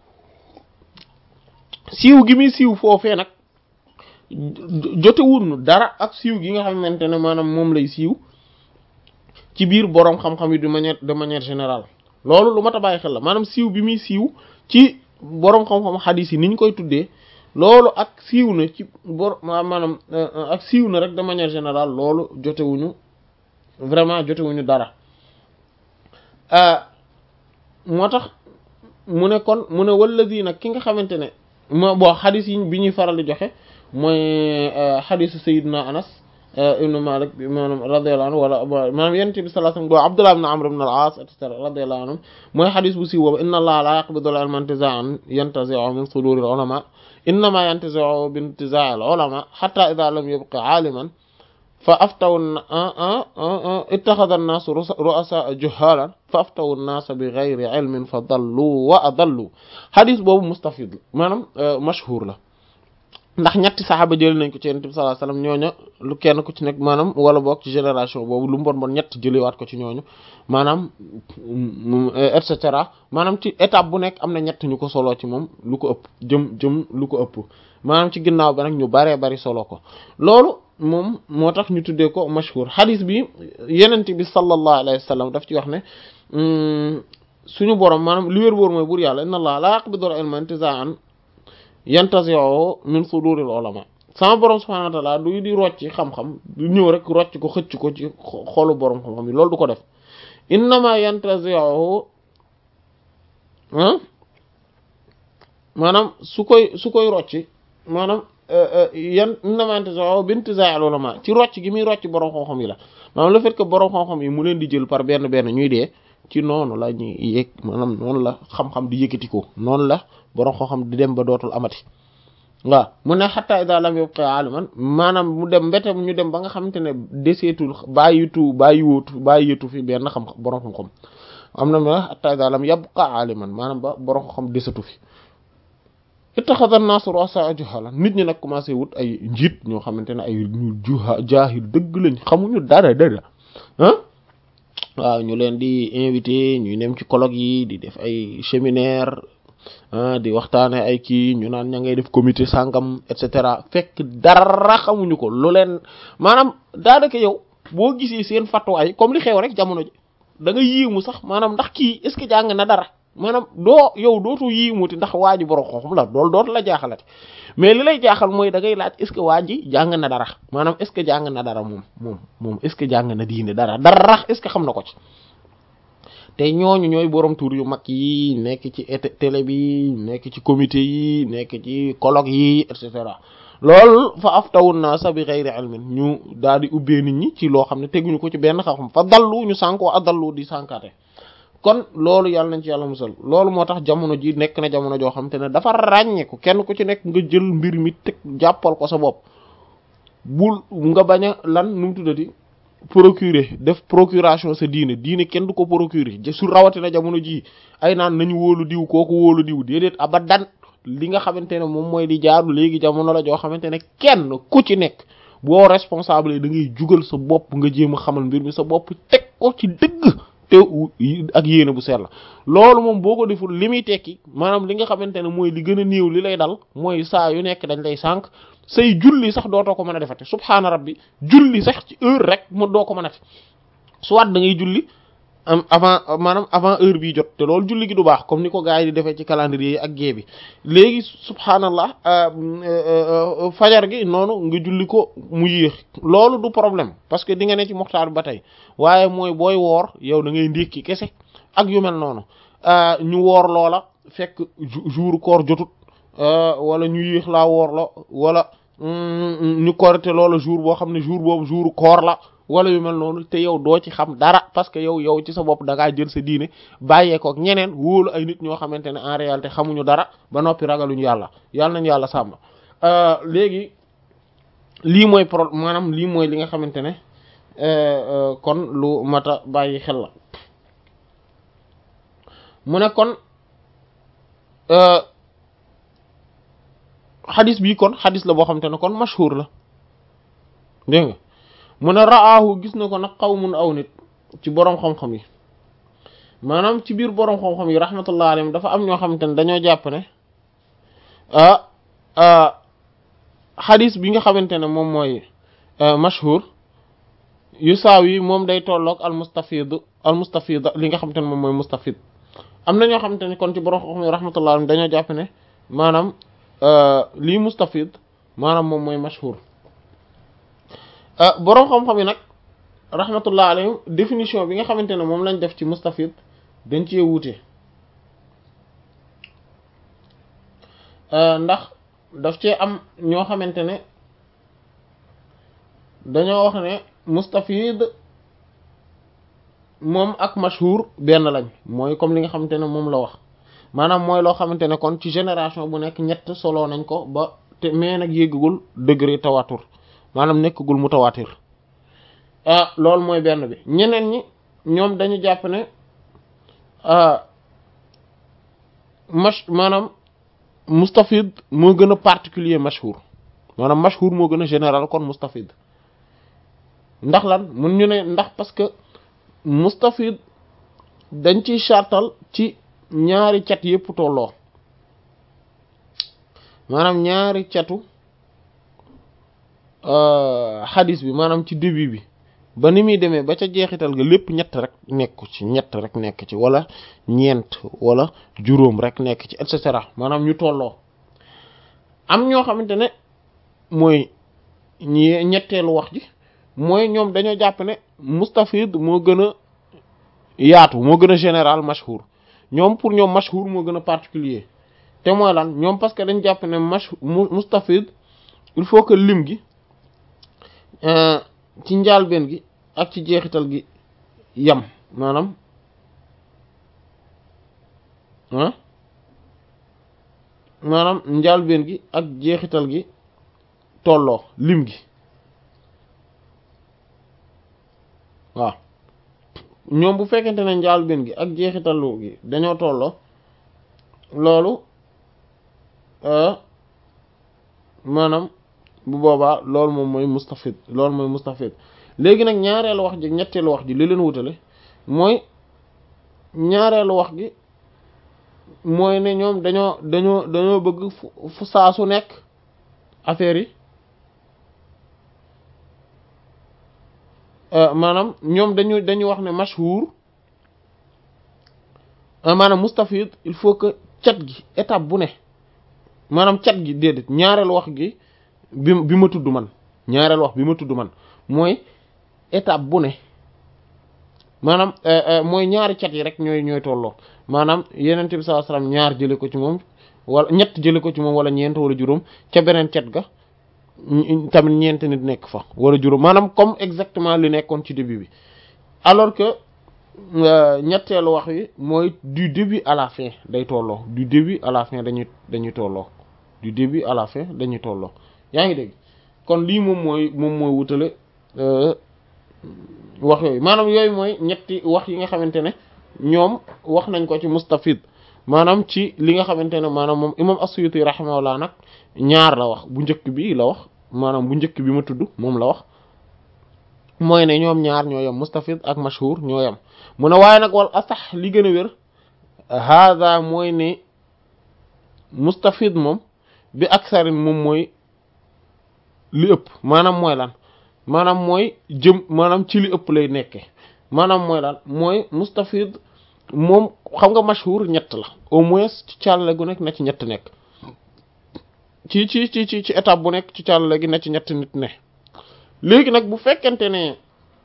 siiw gi muy siiw foofee nag jotewul dara ak siiw gi nga xamante ne maanaam moom lay siiw ci biir boroom xam-xam yi de manière de manière générale loolu lu mat a bàyyi xel la maanaam siiw bi muy siiw ci boroom xam-xam xadiis yi ni ñu koy tuddee loolu ak siiw na ci bor maanaam ak siiw na rek de manière générale loolu jotewuñu vraiment jotewuñu dara moo tax mu ne kon mu ne wallazi nag ki nga xamante ne moo boo xadis yi bi ñuy faral di joxe mooy xadisu Sayyidina Anas ibnu Malik maanaam radiyallahu anhu wala maanaam Yonent bi sallallahu alayhi wa sallam Abdullah ibn Amr ibn al-As et cetera radiyallahu anhu mooy xadis bu siiw boobu inna Allaha la yaqbidu al-ilma intiza'an yantazi'u min suduri al-ulama innama yantazi'u bi intiza'i al-ulama hatta idha lam yabqa 'aliman fa aftawu ittakhadha an-nasu ru'asa juhalan fa aftawu an-nasa bi ghayri 'ilmin fa dallu wa adallu xadis boobu mustafid maanaam mashhur la ndax ñetti saxaaba jël nañ ko ci Yonent bi sallallahu alayhi wasallam ñooñu lu kenn ku ci nekk maanaam wala boog ci génération boobu lu mbon bon ñett jëlewaat ko ci ñooñu maanaam et cetera maanaam ci étape bu nekk am na ñett ñu ko soloo ci moom lu ko ëpp jëm jëm lu ko ëpp maanaam ci ginnaaw ba nag ñu baree bari solo ko loolu moom moo tax ñu tuddee ko mashhur xadis bi Yonent bi sallallahu alayhi wasallam daf ci wax ne suñu borom maanaam li wér boor mooy buur yàlla inna allah la yaqbidu al-ilma intiza'an yantazi'uhu min suduril ulama sama borom subhanahu wa ta'ala du di rocc xam-xam du ñëw rek rocc ko xëcc ko ci xolu borom xam-xam yi loolu du ko def innama yantazi'uhu maanaam su koy su koy rocci maanaam yan innama yantazi'uhu bi intiza'il ulama ci rocc gi muy rocc borom xam-xam yi la maanaam le fait que borom xam-xam yi mu leen di jël par benn benn ñuy dee ci noonu la ñuy yëg maanaam noonu la xam-xam di yëkkati ko noonu la borom xam-xam di dem ba dootul amati waaw mu ne hatta idha lam yabqa aliman maanaam mu dem mbete ñu dem ba nga xamante ne deseetul bàyyitu bàyyiwootu bàyyitu fi benn xam borom xam-xam am na ma hatta idha lam yabqa aliman maanaam ba borom xam-xam desatu fi ittakhadha an-nasu ru'asa juhala nit ñi nag commencé wut ay njiit ñoo xamante ne ay ñu juha jaahil dëgg lañ xamuñu dara dara ah waaw ñu leen di invité ñuy dem ci colloque yi di def ay séminaire ah di waxtaane ay kii ñu naan ña ngay def comité sàngam et cetera fekk dara xamuñu ko lu leen maanaam daanaka yow boo gisee seen fatwaay comme li xew rek jamono ji da nga yéemu sax maanaam ndax kii est-ce que jàng na dara maanaam doo yow dootu yéemuti ndax waa ji borom xam-xam la loolu dootu la jaaxalati mais li lay jaaxal mooy da ngay laaj est-ce que waa ji jàng na dara maanaam est-ce que jàng na dara moom moom moom est-ce que jàng na diine dara dara est-ce que xam na ko ci te ñooñu ñooy borom tur yu mag yi nekk ci télé bi nekk ci comité yi nekk ci colloque yi et cetera loolu fa aftawun naasa bi ghayri ilmin ñu daal di ubbee nit ñi ci loo xam ne teguñu ko ci benn xam-xam fa dallu ñu sànkoo adallu di sànkaate kon loolu yàlla nañ ci yàlla musal loolu moo tax jamono ji nekk na jamono joo xam te ne dafa ràññeeku kenn ku ci nekk nga jël mbir mi teg jàppal ko sa bopp bul nga bañ a lan nu mu tuddati procurer def procuration sa diine diine kenn du ko procurer su rawatina jamono ji ay naan nañu wóolu diw kooku wóolu diw déedéet abadan li nga xamante ne moom mooy di jaaru léegi jamono la joo xamante ne kenn ku ci nekk boo responsable yi da ngay jugal sa bopp nga jéem a xamal mbir mi sa bopp teg ko ci dëgg te ak yéene bu seet la loolu moom boo ko deful li muy tekki maanaam li nga xamante ne mooy li gën a néew li lay dal mooy saa yu nekk dañ lay sànq say julli sax dootoo ko mën a defati subhaana rabbi julli sax ci heure rek mu doo ko mën a def soit da ngay julli am avant maanaam avant heure bi jot te loolu julli gi du baax comme ni ko gars yi di defee ci calendrier yi ak gée bi léegi subhaanallah fajar gi noonu nga julli ko mu yéex loolu du problème parce que di nga ne ci muxtaar bi ba tey waaye mooy booy woor yow da ngay ndékki kese ak yu mel noonu ñu woor loola fekk jour koor jotut wala ñu yéex laa woor la wala ñu korite loola jour boo xam ne jour boobu jour koor la wala yu mel noonu te yow doo ci xam dara parce que yow yow ci sa bopp da ngaa jël sa diine bàyyee ko ak ñeneen wóolu ay nit ñoo xamante ne en réalité xamuñu dara ba noppi ragaluñu yàlla yàlla nañu yàlla sàmm léegi lii mooy pro maanaam lii mooy li nga xamante ne kon lu mata bàyyi xel la mu ne kon xadis bii kon xadis la boo xamante ne kon mashhur la dégg nga mu ne raahu gis na ko nag qawmun aw nit ci boroom xam-xam yi maanaam ci biir boroom xam-xam yi rahmatullah alayhim dafa am ñoo xamante ne dañoo jàpp ne ah xadis bi nga xamante ne moom mooy mashhur yu saaw yi moom day tolloog al mustafid al mustafid li nga xamante ne moom mooy mustafid am na ñoo xamante ne kon ci boroom xam-xam yi rahmatullah alayhim dañoo jàpp ne maanaam lii mustafid maanaam moom mooy mashhur boroom xam-xam yi nag rahmatullah alayhim définition bi nga xamante ne moom lañ def ci mustafid dañ cee wuute ndax daf cee am ñoo xamante ne dañoo wax ne mustafid moom ak mashhur benn lañ mooy comme li nga xamante ne moom la wax maanaam mooy loo xamante ne kon ci génération bu nekk ñett solo nañ ko ba te mais nag yéggagul degré tawatur maanaam nekkagul mutawatir ah loolu mooy benn bi ñeneen ñi ñoom dañu jàpp ne mash maanaam mustafid moo gën a particulier mashhur maanaam mashhur moo gën a général kon mustafid ndax lan mun ñu ne ndax parce que mustafid dañ ciy chartal ci ñaari cat yépp tolloo maanaam ñaari catu xadis bi maanaam ci début bi ba ni muy demee ba ca jeexital ga lépp ñett rek nekku ci ñett rek nekk ci wala ñeent wala juróom rek nekk ci et cetera maanaam ñu tolloo am ñoo xamante ne mooy ñi ñetteelu wax ji mooy ñoom dañoo jàpp ne mustafid moo gën a yaatu moo gën a général mashhur ñoom pour ñoom mashhur moo gën a particulier te mooy lan ñoom parce que dañ jàpp ne mash mustafid il faut que lim gi ci njaalbeen gi ak ci jeexital gi yam maanaam ah maanaam njaalbeen gi ak jeexital gi tolloo lim gi waaw ñoom bu fekkente ne njaalbeen gi ak jeexitalu gi dañoo tolloo loolu maanaam bu boobaa loolu moom mooy mustafid loolu mooy mustafid léegi nag ñaareelu wax ji ñetteelu wax ji li leen wutale mooy ñaareelu wax gi mooy ne ñoom dañoo dañoo dañoo bëgg fu saa su nekk affaire yi maanaam ñoom dañu dañuy wax ne mashhur maanaam mustafid il faut que cat gi étape bu ne maanaam cat gi déedéet ñaareelu wax gi bi bi ma tudd man ñaareelu wax bi ma tudd man mooy étape bu ne maanaam mooy ñaari cat yi rek ñooy ñooy tolloo maanaam Yonent bi sallallahu alayhi wasallam ñaar jële ko ci moom wala ñett jële ko ci moom wala ñeent wala juróom ca beneen cat ga tamit ñeent nit nekk fa wala juróom maanaam comme exactement li nekkoon ci début bi alors que ñetteelu wax yi mooy du début à la fin day tolloo du début à la fin dañuy dañuy tolloo du début à la fin dañuy tolloo yaa ngi dégg kon lii moom mooy moom mooy wutale wax yooyu maanaam yooyu mooy ñetti wax yi nga xamante ne ñoom wax nañ ko ci mustafid maanaam ci li nga xamante ne maanaam moom imam as-Suyuti rahimahullah nag ñaar la wax bu njëkk bi la wax maanaam bu njëkk bi ma tudd moom la wax mooy ne ñoom ñaar ñoo yem mustafid ak mashhur ñoo yem mu ne waaye nag wal asax li gën a wér hada mooy ne mustafid moom bi aksarin moom mooy li ëpp maanaam mooy lan maanaam mooy jëm maanaam ci li ëpp lay nekke maanaam mooy lan mooy mustafid moom xam nga mashhur ñett la au moins ci càllale gu nekk na ci ñett nekk ci ci ci ci ci étape bu nekk ci càllale gi na ci ñett nit ne léegi nag bu fekkente ne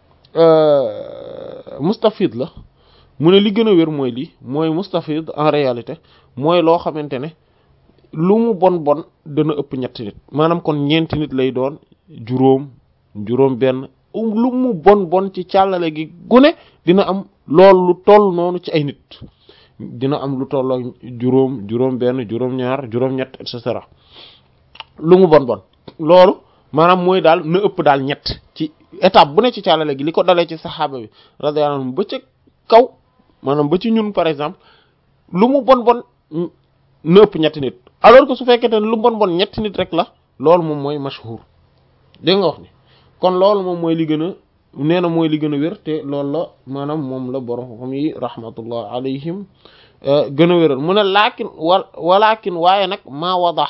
mustafid la mu ne li gën a wér mooy lii mooy mustafid en réalité mooy loo xamante ne lu mu bon bon dana ëpp ñetti nit maanaam kon ñeenti nit lay doon juróom juróom benn lu mu bon bon ci càllale gi gune dina am loolu lu toll noonu ci ay nit dina am lu tolloo juróom juróom benn juróom ñaar juróom ñett et cetera lu mu bon bon loolu maanaam mooy daal na ëpp daal ñett ci étape bu ne ci càllale gi li ko dalee ci saxaaba bi radiyallahu anhum ba ca kaw maanaam ba ci ñun par exemple lu mu bon bon na ëpp ñetti nit alors que su fekkente ne lu bon bon ñetti nit rek la loolu moom mooy mashhur dégg nga wax ni kon loolu moom mooy li gën a nee na mooy li gën a wér te loolu la maanaam moom la borom xam yi rahmatullah alayhim gën a wéral mu ne laakin wa walakin waaye nag maa wadax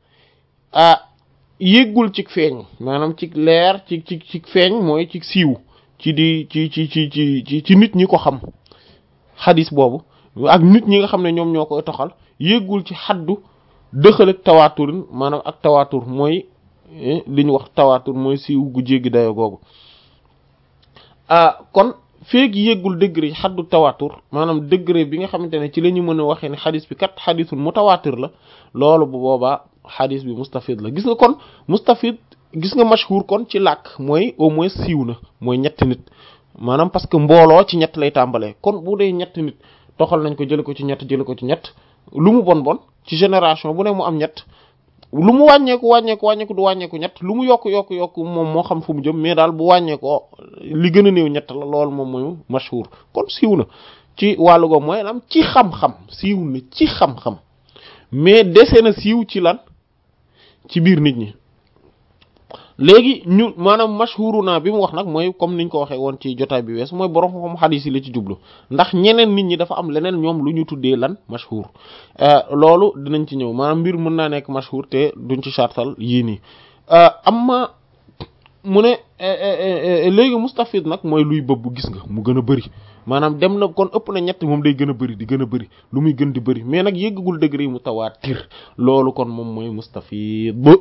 yéggul ci feeñ maanaam ci leer ci ci ci feeñ mooy ci siiw ci di ci ci ci ci ci nit ñi ko xam xadis boobu ak nit ñi nga xam ne ñoom ñoo koy toxal yéggul ci xaddu dëxal ak tawaatur maanaam ak tawaatur mooy li ñu wax tawaatur mooy siiw gu jéggi dayo googu ah kon feegi yéggul degré xaddu tawaatur maanaam degré bi nga xamante ne ci la ñu mën a waxee ne xadis bi kat xadisul mutawaatir la loolu bu boobaa xadis bi mustafid la gis nga kon mustafid gis nga mashhur kon ci làkk mooy au moins siiw na mooy ñetti nit maanaam parce que mbooloo ci ñett lay tàmbalee kon bu dee ñetti nit toxal nañ ko jële ko ci ñett jële ko ci ñett lu mu bon bon ci génération bu ne mu am ñett lu mu wàññeeku wàññeeku wàññeeku du wàññeeku ñett lu mu yokk yokk yokk moom moo xam fu mu jëm mais daal bu wàññeekoo li gën a néew ñett la loolu moom mooy mashhur kon siiw na ci wàllu go mooy am ci xam-xam siiw na ci xam-xam mais dese na siiw ci lan ci biir nit ñi léegi ñu maanaam mashhuru naa bi mu wax nag mooy comme niñ ko waxee woon ci jotaay bi wees mooy borom xam xadiis yi la ci jublu ndax ñeneen nit ñi dafa am leneen ñoom lu ñu tuddee lan mashhur loolu dinañ ci ñëw maanaam mbir mën naa nekk mashhur te duñ ci sartal yii nii amma mu ne léegi mustafid nag mooy luy bëbb gis nga mu gën a bëri maanaam dem na kon ëpp na ñett moom day gën a bëri di gën a bëri lu muy gën di bëri mais nag yëggagul degré yi mutawaatir loolu kon moom mooy mustafid ba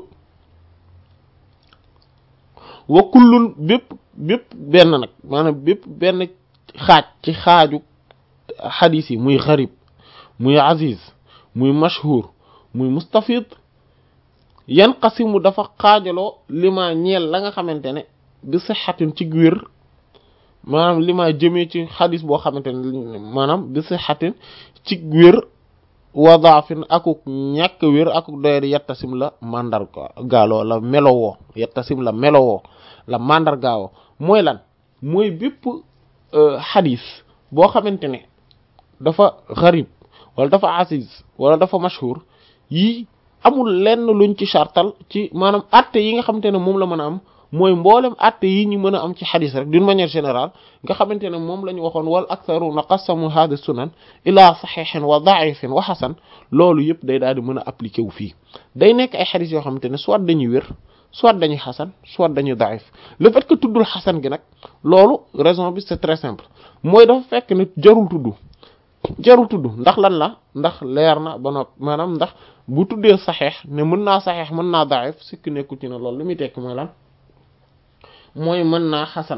wa kullun bépp bépp benn nag maanaam bépp benn xaaj ci xaaju xadiis yi muy xarib muy aziz muy mashhur muy mustafid yanqasimu dafa xaajaloo lima ñeel la nga xamante ne bi sixatin ci wér maanaam lima jëmee ci xadis boo xamante ne maanaam bi sixatin ci wér wa daafin akuk ñàkk wér akuk doyadi yettasim la mandargaawoo la melowoo yettasim la melowoo la mandargaawoo mooy lan mooy bépp xadis boo xamante ne dafa xarib wala dafa aziz wala dafa mashhur yii amul lenn luñ ci chartal ci maanaam atte yi nga xamante ne moom la mën a am mooy mboolem atte yi ñu mën a am ci xadis rek d'une manière générale nga xamante ne moom la ñu waxoon wal aktharuna qasamu hada sunan ila saxiixin wa daifin wa xasan loolu yëpp day daal di mën a appliqué wu fii day nekk ay xadis yoo xamante ne soit dañuy wér soit dañuy xasan soit dañuy daif le fait que tuddul xasan gi nag loolu raison bi c'est très simple mooy dafa fekk ne jarul tudd jarul tudd ndax lan la ndax leer na ba noppi maanaam ndax bu tuddee saxeex ne mën naa saxeex mën naa daif sikk nekku ci ne loolu li muy tekki mooy lan mooy mën naa xasan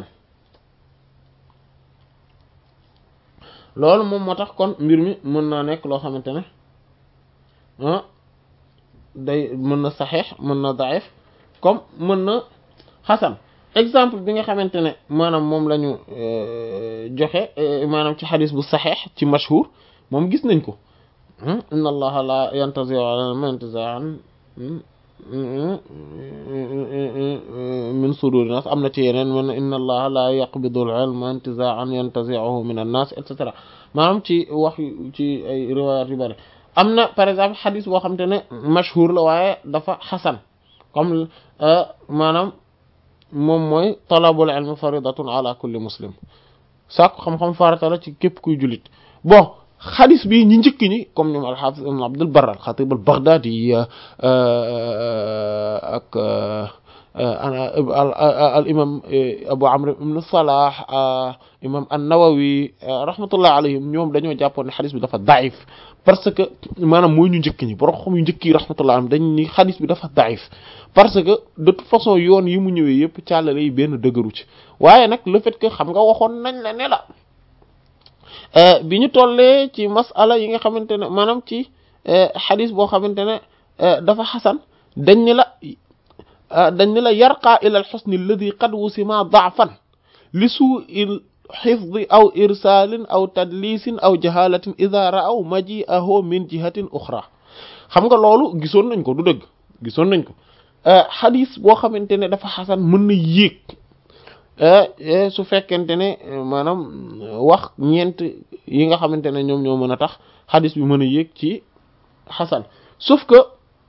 loolu moom moo tax kon mbir mi mën naa nekk loo xamante ne ah day mën na saxeex mën na daif comme mën na xasan exemple bi nga xamante ne maanaam moom la ñu joxe maanaam ci xadis bu saxeex ci mashhur moom gis nañ ko inna allaha la yantazi'u al-ilma intiza'an min suduri nas am na ci yeneen man inna allaha la yaqbidu al-ilma intiza'an yantazi'uhu min an-nas et cetera maanaam ci wax ci ay riwayat yu bari am na par exemple xadis boo xamante ne mashhur la waaye dafa xasan comme maanaam moom mooy talabul ilmi faridatun ala kulli muslim sàkku xam-xam farata la ci képp kuy jullit bon xadis bi ñi njëkk ñi comme ñoom al-Hafiz ibn Abdul Barr al-Khatib al-Baghdadi ak al imam Abu Amr ibn Salah imam an-Nawawi rahmatullah alayhim ñoom dañoo jàppoon ne xadis bi dafa daif parce que maanaam mooy ñu njëkk ñi borom xam yu njëkk yi rahmatullah alayhim dañ ni xadis bi dafa daif parce que de toute façon yoon yi mu ñëwee yëpp càllale yi benn dëgëru ci waaye nag le fait que xam nga waxoon nañ la ne la bi ñu tollee ci masala yi nga xamante ne maanaam ci xadis boo xamante ne dafa xasan dañ ni la dañ ni la yarqa ila al xusni alladi qad wusima daafan li su'il xifdi aw irsalin aw tadlisin aw jahalatin ida ra'aw maji'ahu min jihatin uxra xam nga loolu gisoon nañ ko du dëgg gisoon nañ ko xadis boo xamante ne dafa xasan mën na yéeg su fekkente ne maanaam wax ñeent yi nga xamante ne ñoom ñoo mën a tax xadis bi mën a yéeg ci xasan sauf que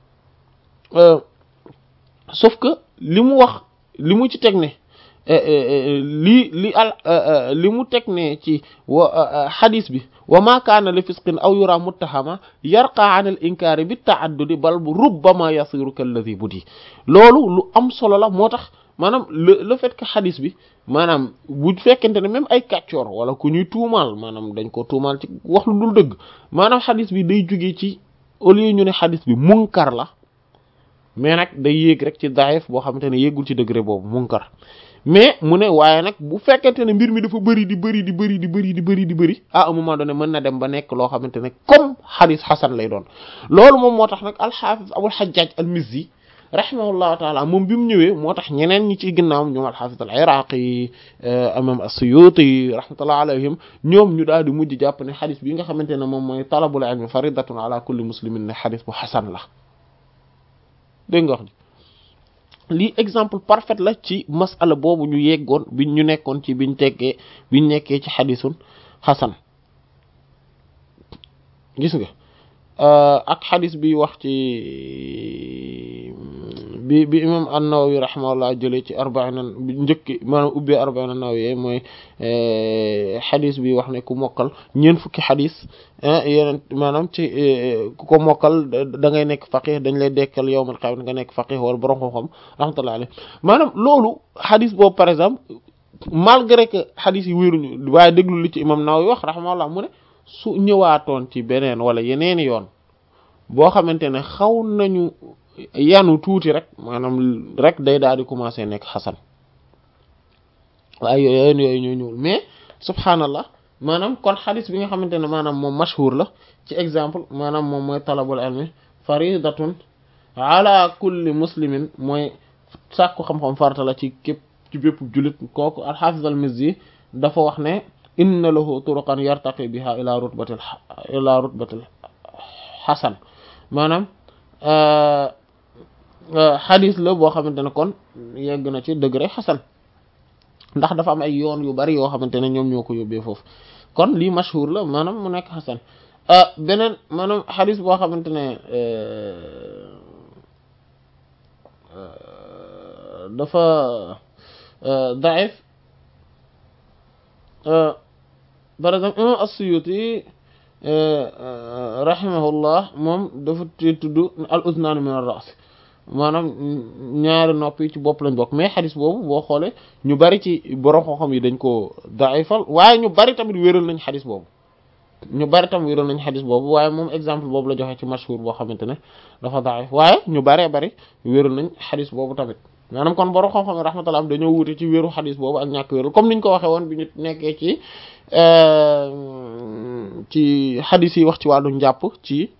sauf que li mu wax li mu ci teg ne li li al li mu teg ne ci wa xadis bi wa ma kaana li fisqin aw yura muttahama yarqa an al inkaari bi ta'addudi bal rubbama yasiru kalladhi budi loolu lu am solo la moo tax maanaam le le fait que xadis bi maanaam bu fekkente ne même ay kàccoor wala ku ñuy tuumaal maanaam dañ ko tuumaal ci wax lu dul dëgg maanaam xadis bi day jógee ci au lieu ñu ne xadis bi munkar la mais nag day yéeg rek ci daif boo xamante ne yéegul ci degré boobu munkar mais mu ne waaye nag bu fekkente ne mbir mi dafa bëri di bëri di bëri di bëri di bëri di bëri à un moment donné mën na dem ba nekk loo xamante ne comme xadis xasan lay doon loolu moom moo tax nag alxaafis abul xajjaaj al mizzi rahimahullahu taala moom bi mu ñëwee moo tax ñeneen ñi ci ginnaawam ñoom alxaafis al iraqi imam as-suyuti rahmatullahi alayhim ñoom ñu daal di mujj jàpp ne xadis bi nga xamante ne moom mooy talabul ilmi faridatun ala kulli muslimin ne xadis bu xasan la dégg nga wax ji lii exemple parfait la ci masala boobu ñu yeggoon bi ñu nekkoon ci biñ teggee biñ nekkee ci xadisun xasan gis nga ak xadis bi wax ci bi bi imam an-Nawawi rahimahullah jëlee ci arba'in bi njëkki maanaam ubbee arba'in an-Nawawi mooy xadis bi wax ne ku mokkal ñeent fukki xadis yeneen maanaam ci ku ko mokkal da ngay nekk faqih dañ lay dekkal yawmal qiyaama nga nekk faqih wala borom xam-xam rahmatullahi alayhi maanaam loolu xadis boobu par exemple malgré que xadis yi wéeruñu waaye déglu li ci imam Nawawi wax rahimahullah mu ne su ñëwaatoon ci beneen wala yeneeni yoon boo xamante ne xaw nañu yanu tuuti rek maanaam rek day daal di commencer nekk xasan waaye yooyu yooyu ñoo ñëwul mais subhaanallah maanaam kon xadis bi nga xamante ne maanaam moom mashhur la ci exemple maanaam moom mooy talabul ilmi faridatun ala kulli muslimin mooy sàkku xam-xam farata la ci képp ci bépp jullit kooku al-Hafiz al-Mizzi dafa wax ne inna lahu turuqan yartaqi biha ila rutbatil ila rutbatil xasan maanaam xadis la boo xamante ne kon yegg na ci degré xasan ndax dafa am ay yoon yu bari yoo xamante ne ñoom ñoo ko yóbbee foofu kon lii mashhur la maanaam mu nekk xasan beneen maanaam xadis boo xamante ne dafa daif par exemple imam as-Suyuti rahimahullah moom dafa tudd al uznaan min ar-ra's maanaam ñaari nopp yi ci bopp lañ bokk mais xadis boobu boo xoolee ñu bari ci borom xam-xam yi dañ ko daifal waaye ñu bari tamit wéral nañ xadis boobu ñu bari tamit wéral nañ xadis boobu waaye moom exemple boobu la joxe ci mashhur boo xamante ne dafa daif waaye ñu baree bari wéral nañ xadis boobu tamit maanaam kon borom xam-xam yi rahmatullah dañoo wuute ci wéru xadis boobu ak ñàkk wéral comme niñ ko waxee woon bi ñu nekkee ci ci xadis yi wax ci wàllu njàpp ci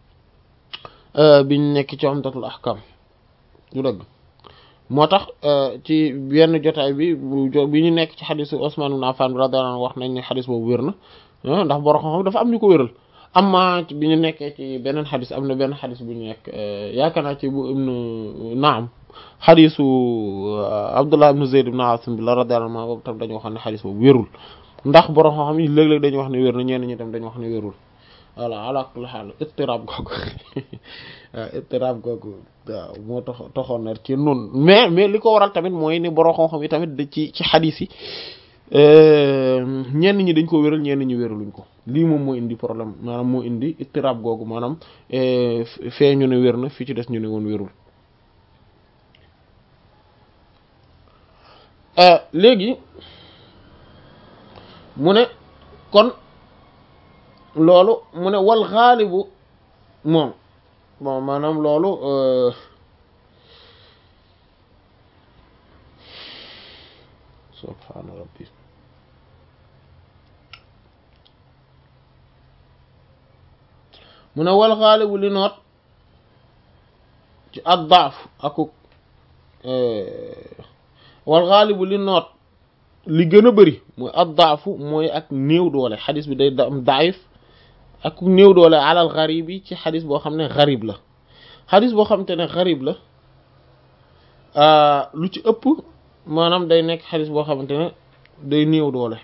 biñ nekk ci Umdatul Ahkam du dëgg moo tax ci benn jotaay bi bi ñu nekk ci xadisu Usman ibn Affan radiyallahu anhu wax nañ ne xadis boobu wér na ndax borom xam-xam dafa am ñu ko wéral amma bi ñu nekkee ci beneen xadis am na benn xadis bu ñu nekk yaakaar naa ci bu ibnu naam xadisu Abdullah ibn Zayd ibn Asim bi la radiyallahu anhu boobu tam dañu wax ne xadis boobu wérul ndax borom xam-xam yi léeg-léeg dañu wax ne wér na ñenn ñi tam dañu wax ne wérul voilà ala kulli haal ittirab googu waaw ittirab googu waaw moo tax taxoon na ci noonu mais mais li ko waral tamit mooy ni borom xam-xam yi tamit da ci ci xadis yi ñenn ñi dañ ko wéral ñenn ñi wéraluñ ko lii moom moo indi problème maanaam moo indi ittirab googu maanaam fee ñu ne wér na fii ci des ñu ne woon wérul léegi mu ne kon loolu mu ne wal xaalibu moom bon maanaam loolu subhaana rabbi mu ne wal xaalibu li noot ci ad-daaf akuk wal xaalibu li noot li gën a bëri mooy ad-daafu mooy ak néew doole xadis bi day am daif ak néew doole alal xarib yi ci xadis boo xam ne xarib la xadis boo xam te ne xarib la lu ci ëpp maanaam day nekk xadis boo xamante ne day néew doole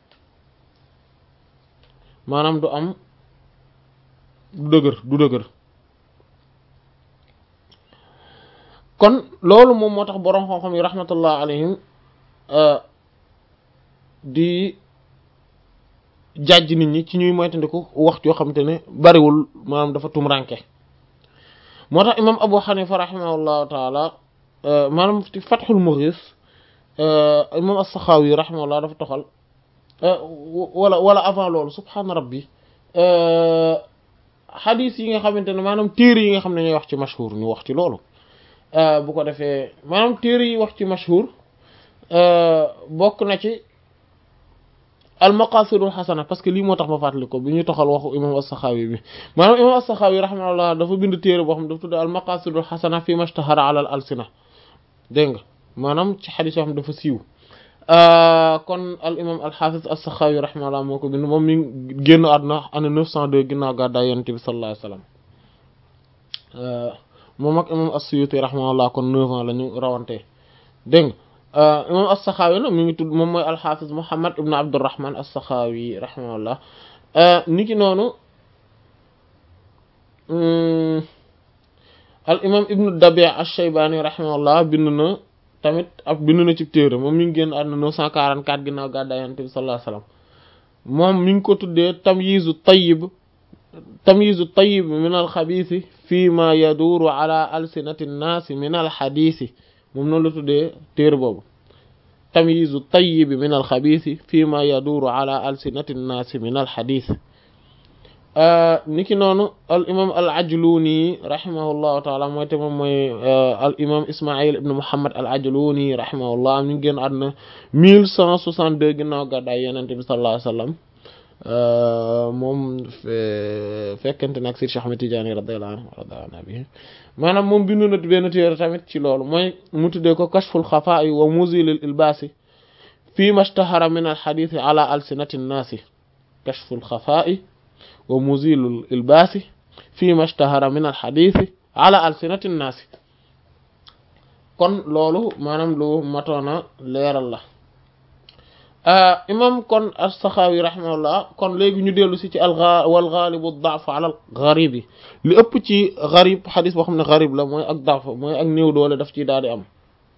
maanaam du am du dëgër du dëgër kon loolu moom moo tax boroom xam-xam yi rahmatullah alayhim di jàjj nit ñi ci ñuy moytandiku wax joo xamante ne bariwul maanaam dafa tumranke moo tax imam Abu Hanifa rahimahullahu taala maanaam ci Fathul Mughis imam as-Sakhawi rahimahullah dafa toxal wala wala avant loolu subhaana rabbi xadis yi nga xamante ne maanaam téere yi nga xam ne ñooy wax ci mashhur ñu wax ci loolu bu ko defee maanaam téere yi wax ci mashhur bokk na ci al maqasidul xasana parce que lii moo tax ma fàttali ko bi ñuy toxal waxu imam as-Sakhawi bi maanaam imam as-Sakhawi rahimahullah dafa bind téere boo xam ne dafa tudd al maqasidul xasana fi mashtahara ala al alsina dégg nga maanaam ci xadis yoo xam ne dafa siiw kon al imam al hafiz as-Sakhawi rahimahullah moo ko bind moom mi génn àdduna année neuf cent deux ginnaaw gàddaay Yonent bi sallallahu alayhi wasallam moom ak imam as-Suyuti rahimahullah kon neuf ans la ñu rawante dégg nga imam as-Sakhawi nag mi ngi tudd moom mooy al-Hafiz Muhammad ibn Abdurrahman as-Sakhawi rahimahullah niki noonu al imam ibnu Dabi' ash-Shaybani rahimahullah bind na tamit ab bind na ci téere moom mi ngi génn àdduna neuf cent quarante-quatre ginnaaw gàddaay Yonent bi sallallahu alayhi wasallam moom mi ngi ko tuddee tamyizu tayyib tamyizu tayyib min al xabiisi fii ma yaduuru ala alsinati nnaasi min al xadiisi moom noonu la tuddee téere boobu tamyizu tayyib min al xabiisi fii ma yaduuru ala alsinati nnaasi min al xadiisi niki noonu al imam al Ajluni rahimahullahu taala mooy te moom mooy al imam Ismaïl ibn Muhammad al Ajluni rahimahullah mi ngi génn àdduna mille cent soixante-deux ginnaaw gàddaay Yonent bi sallallahu alayhi wasallam moom fekkente nag Seydi Cheikh Ahmed Tidiane radiyallahu anhu radiyallahu anhu maanaam moom bindu na benn téere tamit ci loolu mooy mu tuddee ko Kashful Xafaa'i wa Muzilil Ilbaasi fii mashtahara min al hadiisi ala alsinati nnaasi Kashful Xafaa'i wa muzilul ilbaasi fii mashtahara min al xadiisi ala alsinati nnaasi kon loolu maanaam lu matoona leeral la imam kon as-Saxaawi rahimahullah kon léegi ñu dellu si ci al wal gaalibu ad-da'f ala al gharib yi li ëpp ci gharib xadis boo xam ne gharib la mooy ak da'f mooy ak néew doole daf ciy daal di am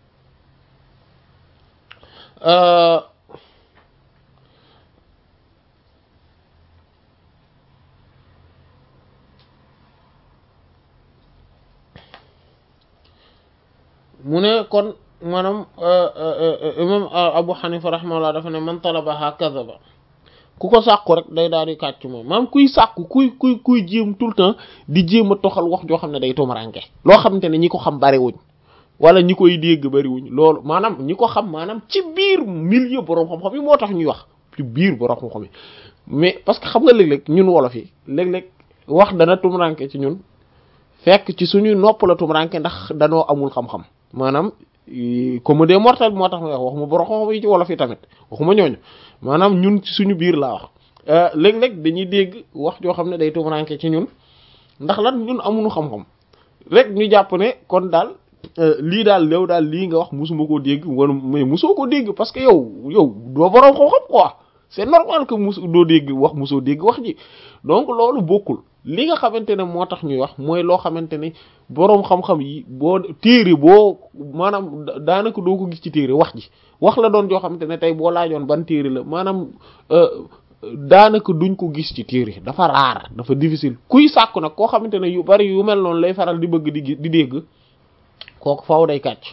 mu ne kon maanaam imam Abu Hanifa rahimahullah dafa ne man talabaha kadhaba ku ko sàkku rek day daal di kàcc moom maanaam kuy sàkku kuy kuy kuy jéem tout le temps di jéem a toxal wax joo xam ne day tumaranke loo xamante ne ñi ko xam bariwuñ wala ñi koy dégg bariwuñ loolu maanaam ñi ko xam maanaam ci biir milieu boroom xam-xam yi moo tax ñuy wax ci biir boroom xam-xam yi mais parce que xam nga léeg-léeg ñun wolof yi léeg-léeg wax dana tumaranke ci ñun fekk ci suñuy nopp la tumaranke ndax danoo amul xam-xam maanaam comme des mortels moo tax may wax waxuma borom xam-xam yi ci wolof yi tamit waxuma ñooñu maanaam ñun ci suñu biir laa wax léeg-léeg dañuy dégg wax joo xam ne day tumuraanke ci ñun ndax lan ñun amuñu xam-xam rek ñu jàpp ne kon daal lii daal yow daal lii nga wax musuma koo dégg wala mais musoo ko dégg parce que yow yow doo borom xam-xam quoi c'est normal que mus doo dégg wax musoo dégg wax ji donc loolu bokkul li nga xamante ne moo tax ñuy wax mooy loo xamante ne boroom xam-xam yi boo téere boo maanaam daanaka doo ko gis ci téere wax ji wax la doon joo xamante ne tey boo laajoon ban téere la maanaam daanaka duñ ko gis ci téere dafa raar dafa difficile kuy sàkku nag koo xamante ne yu bari yu mel noonu lay faral di bëgg di di dégg kooku faaw day kàcc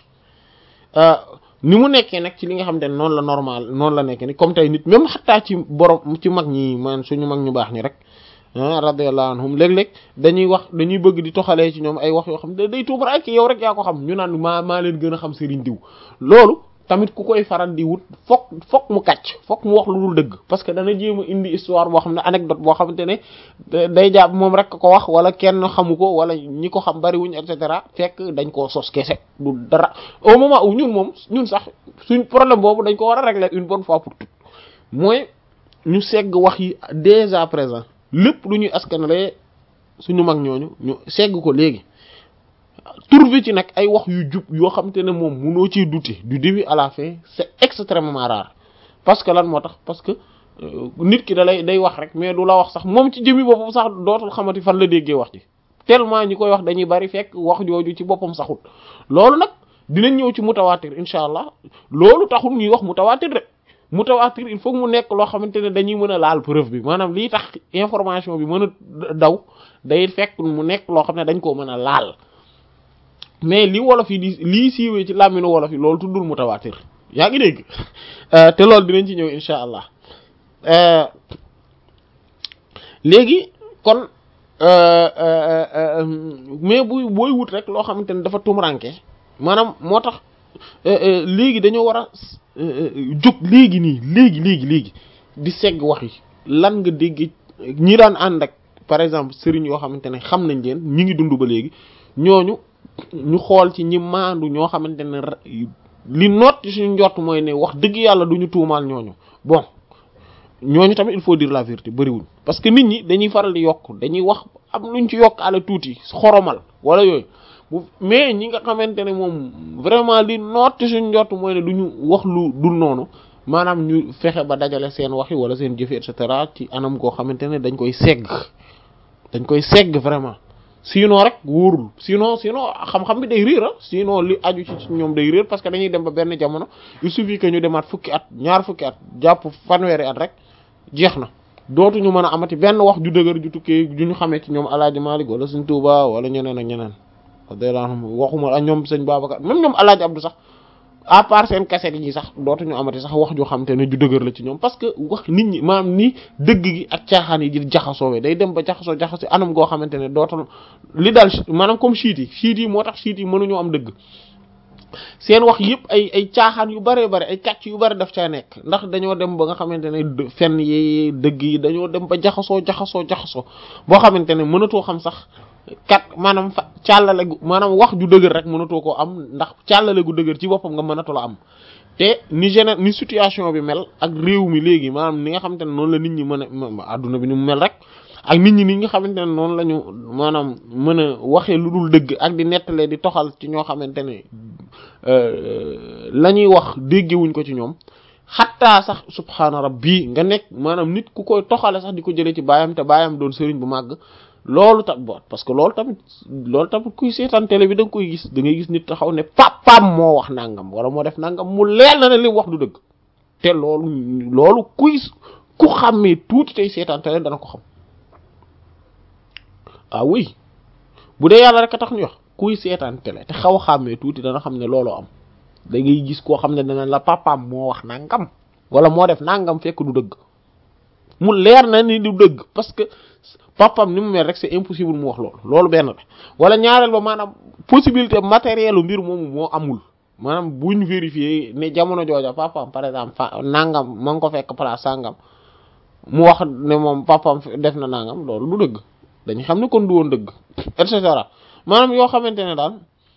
ni mu nekkee nag ci li nga xamante ne noonu la normal noonu la nekkee ni comme tey nit même xattaa ci borom ci mag ñi man suñu mag ñu baax ñi rek radiyallahu anhum léeg-léeg dañuy wax dañuy bëgg di toxalee ci ñoom ay wax yoo xam ne day tuub rek yow rek yaa ko xam ñu naan maa maa leen gën a xam sëriñ diw loolu tamit ku koy faral di wut fokk fokk mu kàcc fokk mu wax lu dul dëgg parce que dana jéem a indi histoire boo xam ne anecdote boo xamante ne day jàpp moom rek ko wax wala kenn xamu ko wala ñi ko xam bariwuñ et cetera fekk dañ koo sos kese du dara au moment où ñun moom ñun sax suñ problème boobu dañ ko war a régler une bonne fois pour toutes mooy ñu segg wax yi dès à présent lépp lu ñuy askanale suñu mag ñooñu ñu segg ko léegi trouver ci nag ay wax yu jub yoo xamante ne moom munoo ciy douter du début à la fin c'est extrêmement rare parce que lan moo tax parce que nit ki da lay day wax rek mais du la wax sax moom ci jëmi boppam sax dootul xamati fan la déggee wax ji tellement ñi koy wax dañuy bari fekk wax jooju ci boppam saxut loolu nag dinañ ñëw ci mutawaatir incha allah loolu taxul ñuy wax mutawaatir rek mutawaatir il faut mu nekk loo xamante ne dañuy mën a laal preuve bi maanaam lii tax information bi mën a daw day fekk mu nekk loo xam ne dañ koo mën a laal mais li wolof yi di lii siiwee ci làmminu wolof yi loolu tuddul mutawaatir yaa ngi dégg te loolu dinañ ci ñëw incha allah léegi kon mais buy booy wut rek loo xamante ne dafa tumranke maanaam moo tax léegi dañoo war a jóg léegi nii léegi léegi léegi di segg wax yi lan nga dégg ñi daan ànd ak par exemple sëriñ yoo xamante ne xam nañ leen ñi ngi dund ba léegi ñooñu ñu xool ci ñi maandu ñoo xamante ne li noot ci suñu njort mooy ne wax dëgg yàlla duñu tuumaal ñooñu bon ñooñu tamit il faut dire la vérité bariwuñ parce que nit ñi dañuy faral di yokk dañuy wax am luñ ci yokk ala tuuti xoromal wala yooyu mais ñi nga xamante ne moom vraiment li noot ci suñu njort mooy ne duñu wax lu dul noonu maanaam ñu fexe ba dajale seen waxi wala seen jëfe et cetera ci anam goo xamante ne dañ koy segg dañ koy segg vraiment sinon rek wóorul sinon sinon xam-xam bi day réer ah sinon li aju ci ñoom day réer parce que dañuy dem ba benn jamono il suffit que ñu demaat fukki at ñaar fukki at jàpp fanweeri at rek jeex na dootuñu mën a amati benn wax ju dëgër ju tukkee ju ñu xamee ci ñoom Alaaji Malik wala Sëñ Tuuba wala ñeneen ak ñeneen waxuma ak ñoom Sëñ Babacar même ñoom Alaaji Abdou sax à part seen cassette yi sax dootuñu amati sax wax joo xam te ne ju dëgër la ci ñoom parce que wax nit ñi maanaam ni dëgg gi ak caaxaan yi di jaxasoowee day dem ba jaxasoo jaxasoo anam goo xamante ne dootul li daal maanaam comme chiite yi chiite yi moo tax chiite yi mënuñoo am dëgg seen wax yëpp ay ay caaxaan yu bare bare ay kàcc yu bare daf caa nekk ndax dañoo dem ba nga xamante ne fenn yi dëgg yi dañoo dem ba jaxasoo jaxasoo jaxasoo boo xamante ne mënatoo xam sax kat maanaam fa càllale gu maanaam wax ju dëgër rek mënatoo koo am ndax càllale gu dëgër ci boppam nga mënatu la am te ni géné ni situation bi mel ak réew mi léegi maanaam ni nga xamante ne noonu la nit ñi mën a adduna bi ni mu mel rek ak nit ñi ni nga xamante ne noonu la ñu maanaam mën a waxee lu dul dëgg ak di nettalee di toxal ci ñoo xamante ne la ñuy wax déggewuñ ko ci ñoom xattaa sax subhaana rabbi nga nekk maanaam nit ku koy toxale sax di ko jëlee ci baayam te baayam doon sëriñ bu màgg loolu tam bo parce que loolu tamit loolu tamit kuy seetaan télé bi da nga koy gis da ngay gis nit taxaw ne papaam moo wax nangam wala moo def nangam mu leer na ne li wax du dëgg te loolu loolu kuy ku xàmmee tuuti tey seetaan télé dana ko xam ah oui bu dee yàlla rek a tax ñu wax kuy seetaan télé te xaw a xàmmee tuuti dana xam ne looloo am da ngay gis koo xam ne dana la papaam moo wax nangam wala moo def nangam fekk du dëgg mu leer na ni du dëgg parce que papam ni mu mel rek c'est impossible mu wax loolu loolu benn la wala ñaareel ba maanaam possibilité matérielle u mbir moomu moo amul maanaam buñ vérifier ne jamono jooja papam par exemple fa nangam ma ngi ko fekk place sangam mu wax ne moom papam def na nangam loolu du dëgg dañu xam ne kon du woon dëgg et cetera maanaam yoo xamante ne daal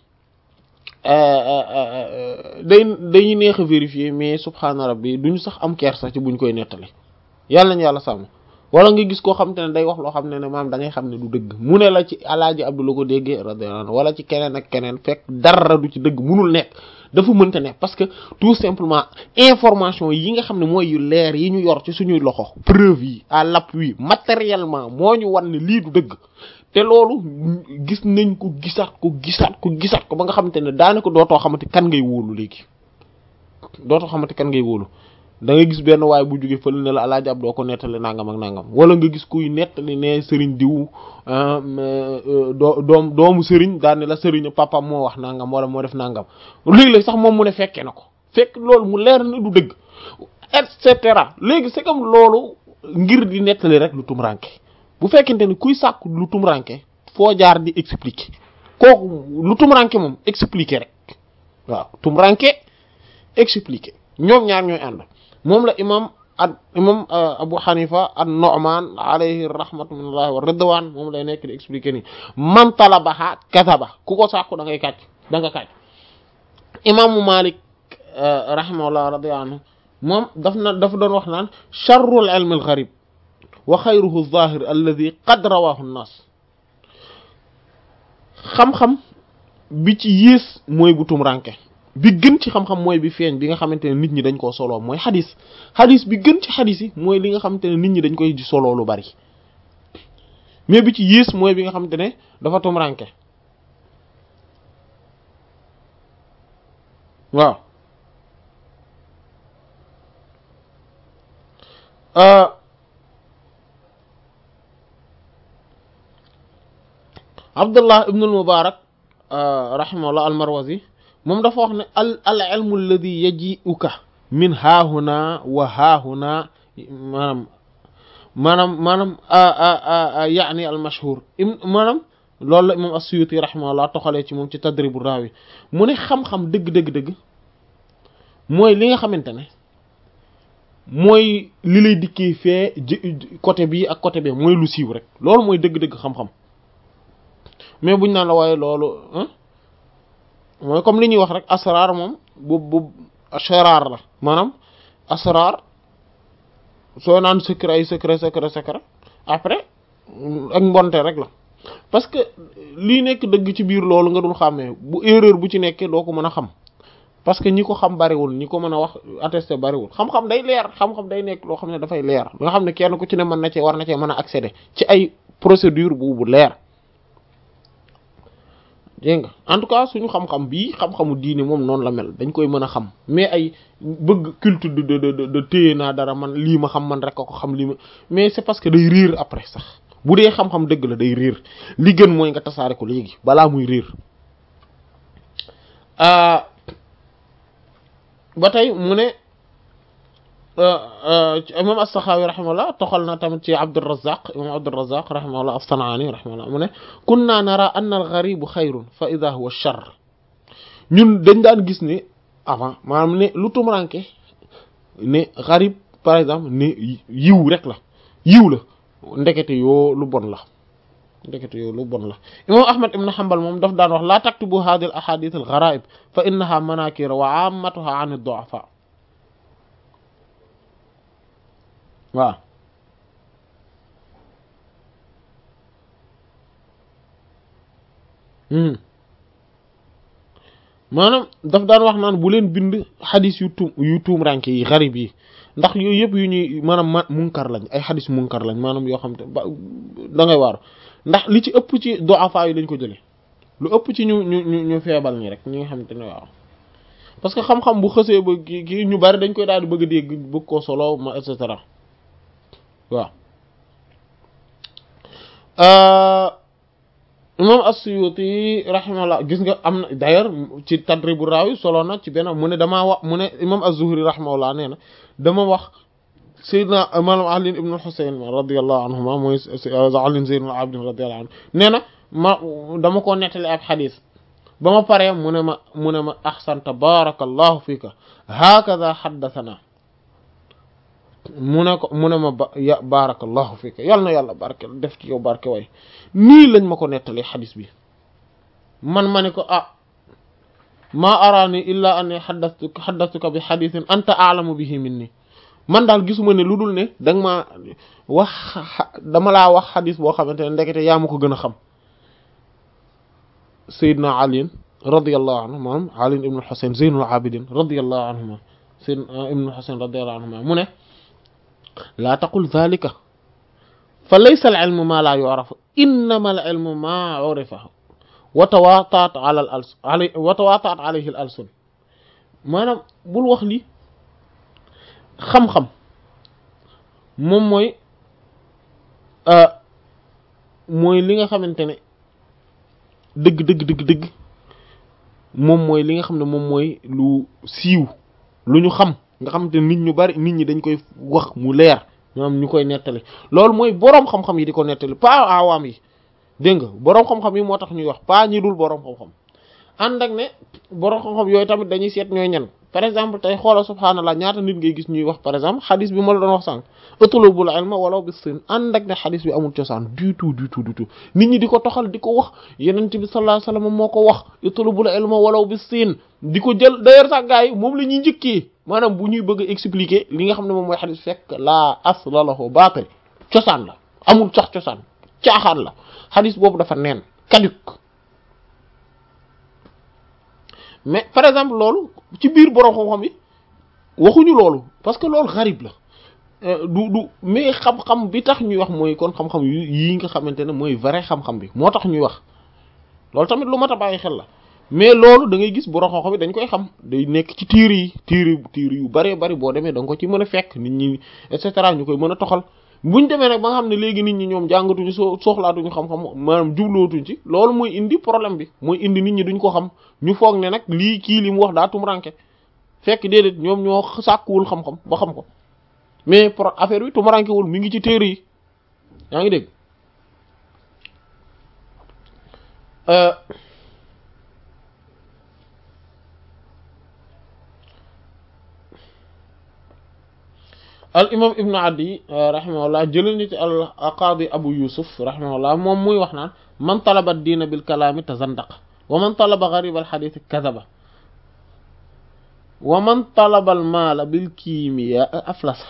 day dañuy neex a vérifier mais subhaana rabbi duñu sax am kersa ci buñ koy nettali yàlla nañu yàlla sàmm wala nga gis koo xam te ne day wax loo xam ne ne maam da ngay xam ne du dëgg mu ne la ci alaaji Abdu la ko déggee radiyallahu anhu wala ci keneen ak keneen fekk dara du ci dëgg munul nekk dafa mënta nekk parce que tout simplement information yi nga xam ne mooy yu leer yi ñu yor ci suñuy loxo preuve yi à l'appui matériellement moo ñu wan ne lii du dëgg te loolu gis nañ ko gisaat ko gisaat ko gisaat ko ba nga xamante ne daanaka dootoo xamante kan ngay wóolu léegi dootoo xamante kan ngay wóolu da ngay gis benn waay bu jóge fële ne la alaaji ab doo ko nettali nangam ak nangam wala nga gis kuy nettali ne sëriñ diw doo doom doomu sëriñ daan ne la sëriñ papa moo wax nangam wala moo def nangam léegi-léeg sax moom mu ne fekkee na ko fekk loolu mu leer na du dëgg et cetera léegi c'est comme loolu ngir di nettali rek lu tumranke bu fekkente ni kuy sàkku lu tumranke foo jaar di expliquer kooku lu tumranke moom expliquer rek waaw tumranke expliquer ñoom ñaar ñooy ànd moom la imam ad imam Abu Hanifa an-Nu'man alayhi rahmatullahi wa ridwan moom lay nekk di expliquer ni man talabaha kasaba ku ko sàkku da ngay kàcc da nga kàcc imaamu Malik rahimahullah radiyallahu anhu moom daf na dafa doon wax naan sharrul ilm al-gharib wa xayruhu adh-dhahir alladhi qad rawahu an-nas xam-xam bi ci yées mooy bu tumranke bi gën ci xam-xam mooy bi feeñ bi nga xamante ne nit ñi dañ koo soloo mooy xadis xadis bi gën ci xadis yi mooy li nga xamante ne nit ñi dañ koy soloo lu bari mais bi ci yées mooy bi nga xamante ne dafa tumranke waaw Abdullah ibn al-Mubarak rahimahullah al-Marwazi moom dafa wax ne al al ilmu alladhi yaji'uka min haahuna wa haahuna maanaam maanaam maanaam yaani al mashhur maanaam loolu la imam as-Suyuti rahimahullah toxalee ci moom ci Tadrib ar-Rawi mu ne xam-xam dëgg dëgg dëgg mooy li nga xamante ne mooy li lay dikkee fee côté bii ak côté bee mooy lu siiw rek loolu mooy dëgg-dëgg xam-xam mais buñ naan la waaye loolu mooy comme li ñuy wax rek asrar moom bu bu asrar la maanaam asrar soo naan secret ay secret secret secret après ak mbonte rek la parce que lii nekk dëgg ci biir loolu nga dul xàmmee bu erreur bu ci nekkee doo ko mën a xam parce que ñi ko xam bariwul ñi ko mën a wax attesté bariwul xam-xam day leer xam-xam day nekk loo xam ne dafay leer nga xam ne kenn ku ci ne mën na cee war na cee mën a accéder ci ay procédure bu bu leer dégg nga en tout cas suñu xam-xam bii xam-xamu diine moom noonu la mel dañ koy mën a xam mais ay bëgg culte de de de de téye naa dara man lii ma xam man rek a ko xam lii ma mais c'est parce que day réer après sax bu dee xam-xam dëgg la day réer li gën mooy nga tasaare ko léegi balaa muy réer ba tey mu ne imam as-Sakhawi rahimahullah toxal na tamit ci Abdurrazzaq imam Abdurrazzaq rahimahullah as-San'ani rahimahullah mu ne kunna nara anna al-gharibu xayrun fa idha huwa sharr ñun dañ daan gis ne avant maanaam ne lu tumuranke ne gharib par exemple ne yiw rek la yiw la ndekete yoo lu bon la ndekete yoo lu bon la imam Ahmad ibn Hanbal moom daf daan wax la taktubu hadhihi al-ahadith al-gharaib fa innaha manakir wa 'ammatuha 'an ad-du'afa waaw maanaam daf daan wax naan bu leen bind xadis yu tuum yu tuum ranke yi xarib yi ndax yooyu yëpp yu ñuy maanaam ma munkar lañ ay xadis munkar lañ maanaam yoo xam te ba da ngay waaru ndax li ci ëpp ci du'afa yi lañ ko jëlee lu ëpp ci ñu ñu ñu ñu feebal ñi rek ñi nga xam te ne waaw parce que xam-xam bu xësee ba kii kii ñu bari dañ koy daal di bëgg a dégg bëgg koo solo ma et cetera waaw imam as-Suyuti rahimahullah gis nga am na d'ailleurs ci Tadribu Rawi solo na ci benn mu ne damaa wax mu ne imam az-Zuhri rahimahullah nee na dama wax Seydina maanaam Ali ibn al-Husayn radiyallahu anhuma mooy Ali Zaynul Abidin radiyallahu anhu nee na ma dama ko nettali ab xadis ba ma paree mu ne ma mu ne ma ahsanta barakallahu fika hakadha haddathana mu ne ko mu ne ma ba ya barakallahu fika yal na yàlla barke def ci yow barke way nii lañ ma ko nettalee xadis bi man ma ne ko ah maa araani illa anni xaddastuka xaddastuka bi xadisin anta a'lamu bihi minni man daal gisuma ne lu dul ne danga ma wax dama laa wax xadis boo xamante ne ndekete yaa ma ko gën a xam Seydina Ali radiyallahu anhu maanaam Ali ibn al-Husayn Zaynul Abidin radiyallahu anhuma Seydina ibn al-Husayn radiyallahu anhuma mu ne laa taqul dhalika fa laysa al-ilmu ma la yu'rafu innama al-ilmu ma urifa wa tawataat ala al-alsun wa tawataat alayhi al-alsun maanaam bul wax li xam-xam moom mooy mooy li nga xamante ne dëgg dëgg dëgg dëgg moom mooy li nga xam ne moom mooy lu siiw lu ñu xam nga xamante ne nit ñu bari nit ñi dañ koy wax mu leer ñoom ñu koy nettali loolu mooy boroom xam-xam yi di ko nettali pas awaam yi dégg nga boroom xam-xam yi moo tax ñuy wax pas ñi dul boroom xam-xam ànd ak ne boroom xam-xam yooyu tamit dañuy seet ñooy ñan par exemple tey xoolal subhaanallah ñaata nit ngay gis ñuy wax par exemple xadis bi ma la doon wax sànq utlubul ilma walaw bis-sin ànd ak ne xadis bi amul cosaan du tout du tout du tout nit ñi di ko toxal di ko wax yonent bi sallallahu alayhi wasallam moo ko wax utlubul ilma walaw bis-sin di ko jël d'ailleurs sax gars yi moom la ñuy njëkkee maanaam bu ñuy bëgg a expliquer li nga xam ne moom mooy xadis fekk laa asla lahu baatil cosaan la amul sax cosaan caaxaan la xadis boobu dafa neen caduc mais par exemple loolu ci biir borom xam-xam yi waxuñu loolu parce que loolu xarib la du du mais xam-xam bi tax ñuy wax mooy kon xam-xam yu yi nga xamante ne mooy vrai xam-xam bi moo tax ñuy wax loolu tamit lu mat a bàyyi xel la mais loolu da ngay gis borom xam-xam yi dañ koy xam day nekk ci tiir yi tiir tiir yu bëree bëri boo demee da nga ko ci mën a fekk nit ñi et cetera ñu koy mën a toxal buñ demee nag ba nga xam ne léegi nit ñi ñoom jàngatuñu soo soxlaatuñu xam-xam maanaam jublootuñ ci loolu mooy indi problème bi mooy indi nit ñi duñ ko xam ñu foog ne nag lii kii li mu wax daa tumranke fekk déedéet ñoom ñoo sàkkuwul xam-xam ba xam ko mais pour affaire bi tumurankewul mi ngi ci téere yi yaa ngi dégg al imam ibnu adi rahimahullah jëlal ni ci al qaadi abu yusuf rahimahullah moom muy wax naan man talaba diina bil kalaami tazandaq wa man talaba garib al xadiis kadaba wa man talaba al maala bil kiimiya aflasa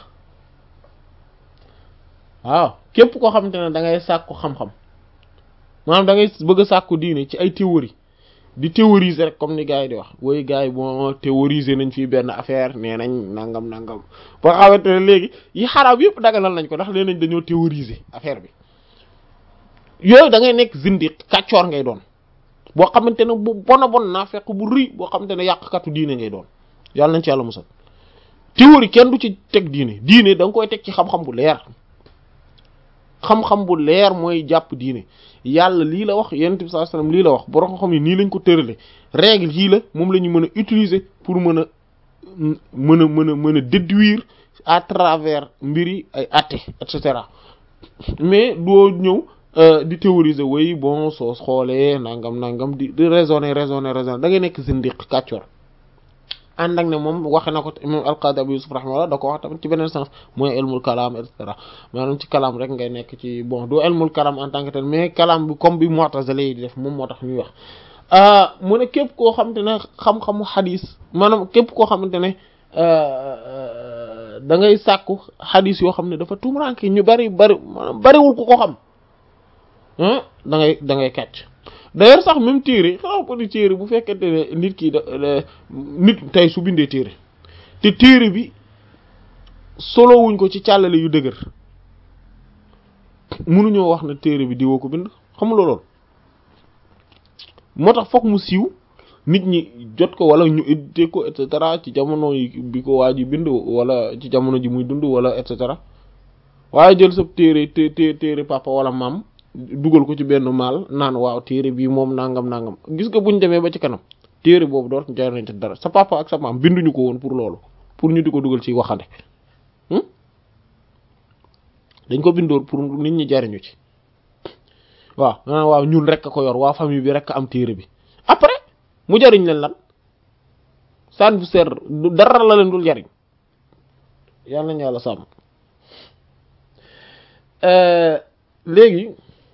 waaw képp koo xamante ne da ngay sàkku xam-xam maanaam da ngay bëgg a sàkku diine ci ay théorie di théoriser rek comme ni gars yi di wax woy gars yi bon théoriser nañ fii benn affaire nee nañ nangam nangam ba xamante ne léegi yi xaraam yëpp daganal nañ ko ndax nee nañ dañoo théoriser affaire bi yooyu da ngay nekk zindiq kàccoor ngay doon boo xamante ne bu bona bon naafeq bu rëy boo xamante ne yàqkatu diine ngay doon yàlla nañ ci yàlla musal. théorie kenn du ci teg diine diine da nga koy teg ci xam-xam bu leer xam-xam bu leer mooy jàpp diine yàlla lii la wax yonent bi sallallahu alayhi wasallam lii la wax borom xam ni nii lañ ko tërale règle yii la moom la ñu mën a utiliser pour mën a mën a mën a mën a déduire à travers mbir yi ay atte et cetera mais doo ñëw di théoriser way bon soo xoolee nangam nangam di di raisonner raisonner raisonner da ngay nekk zindiq kàccoor ànd ak ne moom waxe na ko imam al-Qadi Abu Yusuf rahimahullah da ko wax tamit ci beneen sens mooy ilmul kalam et cetera maanaam ci kalam rek ngay nekk ci bon du ilmul kalam en tant que tel mais kalam bi comme bi mu'tazila yi di def moom moo tax ñuy wax mu ne képp koo xamante ne xam-xamu xadis maanaam képp koo xamante ne da ngay sàkku xadis yoo xam ne dafa tumuraanke ñu bari bari maanaam bariwul ku ko xam da ngay da ngay kàcc d'ailleurs sax même téere xanaa ko di téere bu fekkente ne nit ki da nit tey su bindee téere te téere bi solo wuñ ko ci càllale yu dëgër mënuñoo wax na téere bi diwoo ko bind xamuloo lool moo tax fokk mu siiw nit ñi jot ko wala ñu édité ko et cetera ci jamono yi bi ko waa ji bind wala ci jamono ji muy dund wala et cetera waaye jël sa téere té té téere papa wala maam dugal ko ci benn maal naan waaw téere bii moom nangam nangam gis nga buñ demee ba ci kanam téere boobu doot jariñ ci dara sa papa ak sa maam binduñu ko woon pour loolu pour ñu di ko dugal ci waxande dañ ko bindoon pour nit ñi jariñu ci waaw naan waaw ñun rek a ko yor waa famille bi rek am téere bi après mu jariñ leen lan san bu ser dara la leen dul jariñ yàlla nañu yàlla sàmm léegi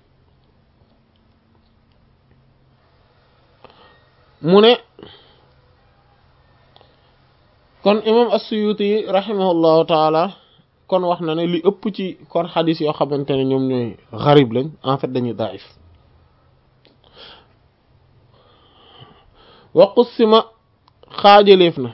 mu ne kon imam as-Suyuti rahimahullahu taala kon wax na ne li ëpp ci kon xadis yoo xamante ne ñoom ñooy xarib lañ en fait dañuy daif wa qusima xaajaleef na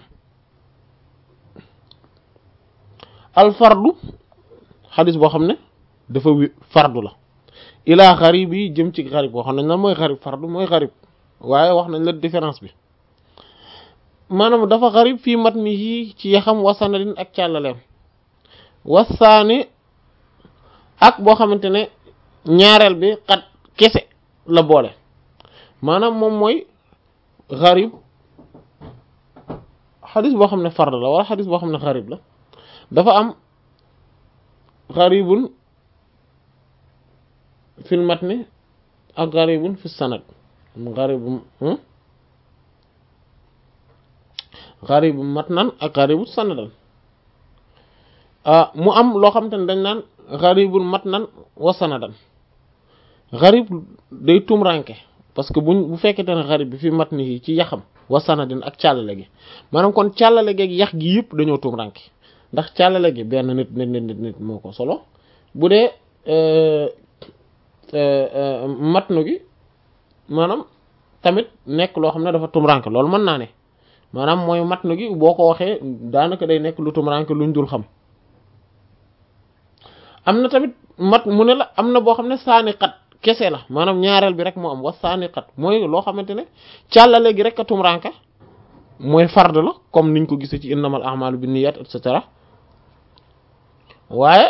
al fardu xadis boo xam ne dafa wi fardu la ilaa xarib yi jëm ci xarib boo xam nañ lan mooy xarib fardu mooy xarib waaye wax nañ la différence bi maanaam dafa xarib fii matnihi ci yaxam wa sanadin ak càllaleem wasaani ak boo xamante ne ñaareel bi xat kese la boole maanaam moom mooy xarib xadis boo xam ne fard la wala xadis boo xam ne xarib la dafa am xaribun fil matni ak xaribun fi sanad xaribu xaribu matnan ak xaribu sanadan mu am loo xamante ne dañ naan xaribul matnan wa sanadan xarib day tumranke parce que buñ bu fekkente ne xarib bi fi matni yi ci yaxam wa sanadin ak càllale gi maanaam kon càllale gi ak yax gi yëpp dañoo tumranke ndax càllale gi benn nit nit nit nit nit moo ko solo bu dee matnu gi maanaam tamit nekk loo xam ne dafa tumranke loolu mën naa ne maanaam mooy matnu gi boo ko waxee daanaka day nekk lu tumranke luñ dul xam am na tamit mat mu ne la am na boo xam ne saani xat kese la maanaam ñaareel bi rek moo am wa saani xat mooy loo xamante ne càllale gi rek a tumranke mooy fard la comme niñ ko gisee ci innamal a'malu binniyat et cetera waaye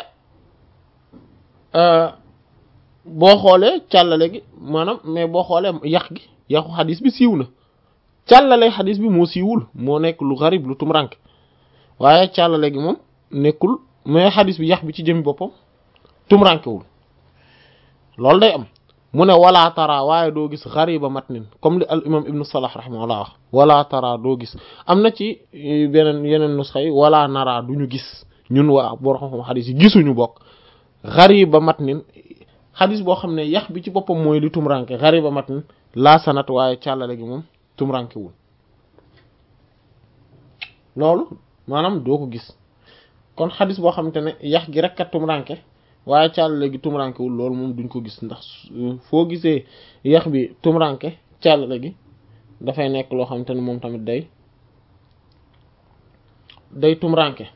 boo xoolee càllale gi maanaam mais boo xoolee yax gi yaxu xadis bi siiw na càllale xadis bi moo siiwul moo nekk lu xarib lu tumranke waaye càllale gi moom nekkul mais xadis bi yax bi ci jëmi boppam tumrankewul loolu day am mu ne wala tara waaye doo gis xariba matnin comme li al imam ibnu salah rahimahullah wax wala tara doo gis am na ci beneen yeneen nusxa yi wala nara duñu gis ñun waa boo xam-xam xadis yi gisuñu bokk xariba matnin xadis boo xam ne yax bi ci boppam mooy li tumranke xariba matnin laa sanat waaye càllale gi moom tumrankewul loolu maanaam doo ko gis kon xadis boo xamante ne yax gi rek a tumranke waaye càllale gi tumrankewul loolu moom duñ ko gis ndax foo gisee yax bi tumranke càllale gi dafay nekk loo xamante ne moom tamit day day tumranke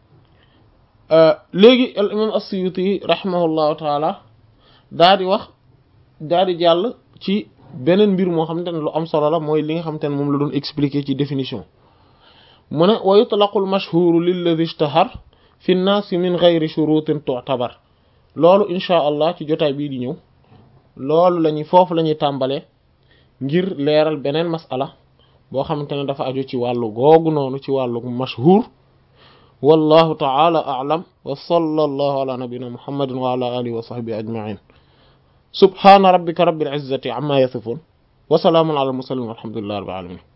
léegi al imam as-Suyuti rahimahullahu taala daa di wax daa di jàll ci beneen mbir moo xamante ne lu am solo la mooy li nga xamante ne moom la doon expliquer ci définition mu ne wa yutlaqul mashhuru lilladi ishtahar fi nnaasi min ghayri shurutin tu'tabar loolu insha allah ci jotaay bii di ñëw loolu la ñuy foofu la ñuy tàmbalee ngir leeral beneen masala boo xamante ne dafa aju ci wàllu googu noonu ci wàllu mashhur wallahu ta'ala a'lam wa sallallahu ala nabiyyina muhammadin wa ala alihi wa sahbihi ajma'in subhana rabbika rabbil izzati amma yasifun wa salamun ala al mursalin walhamdulillahi rabbil alamin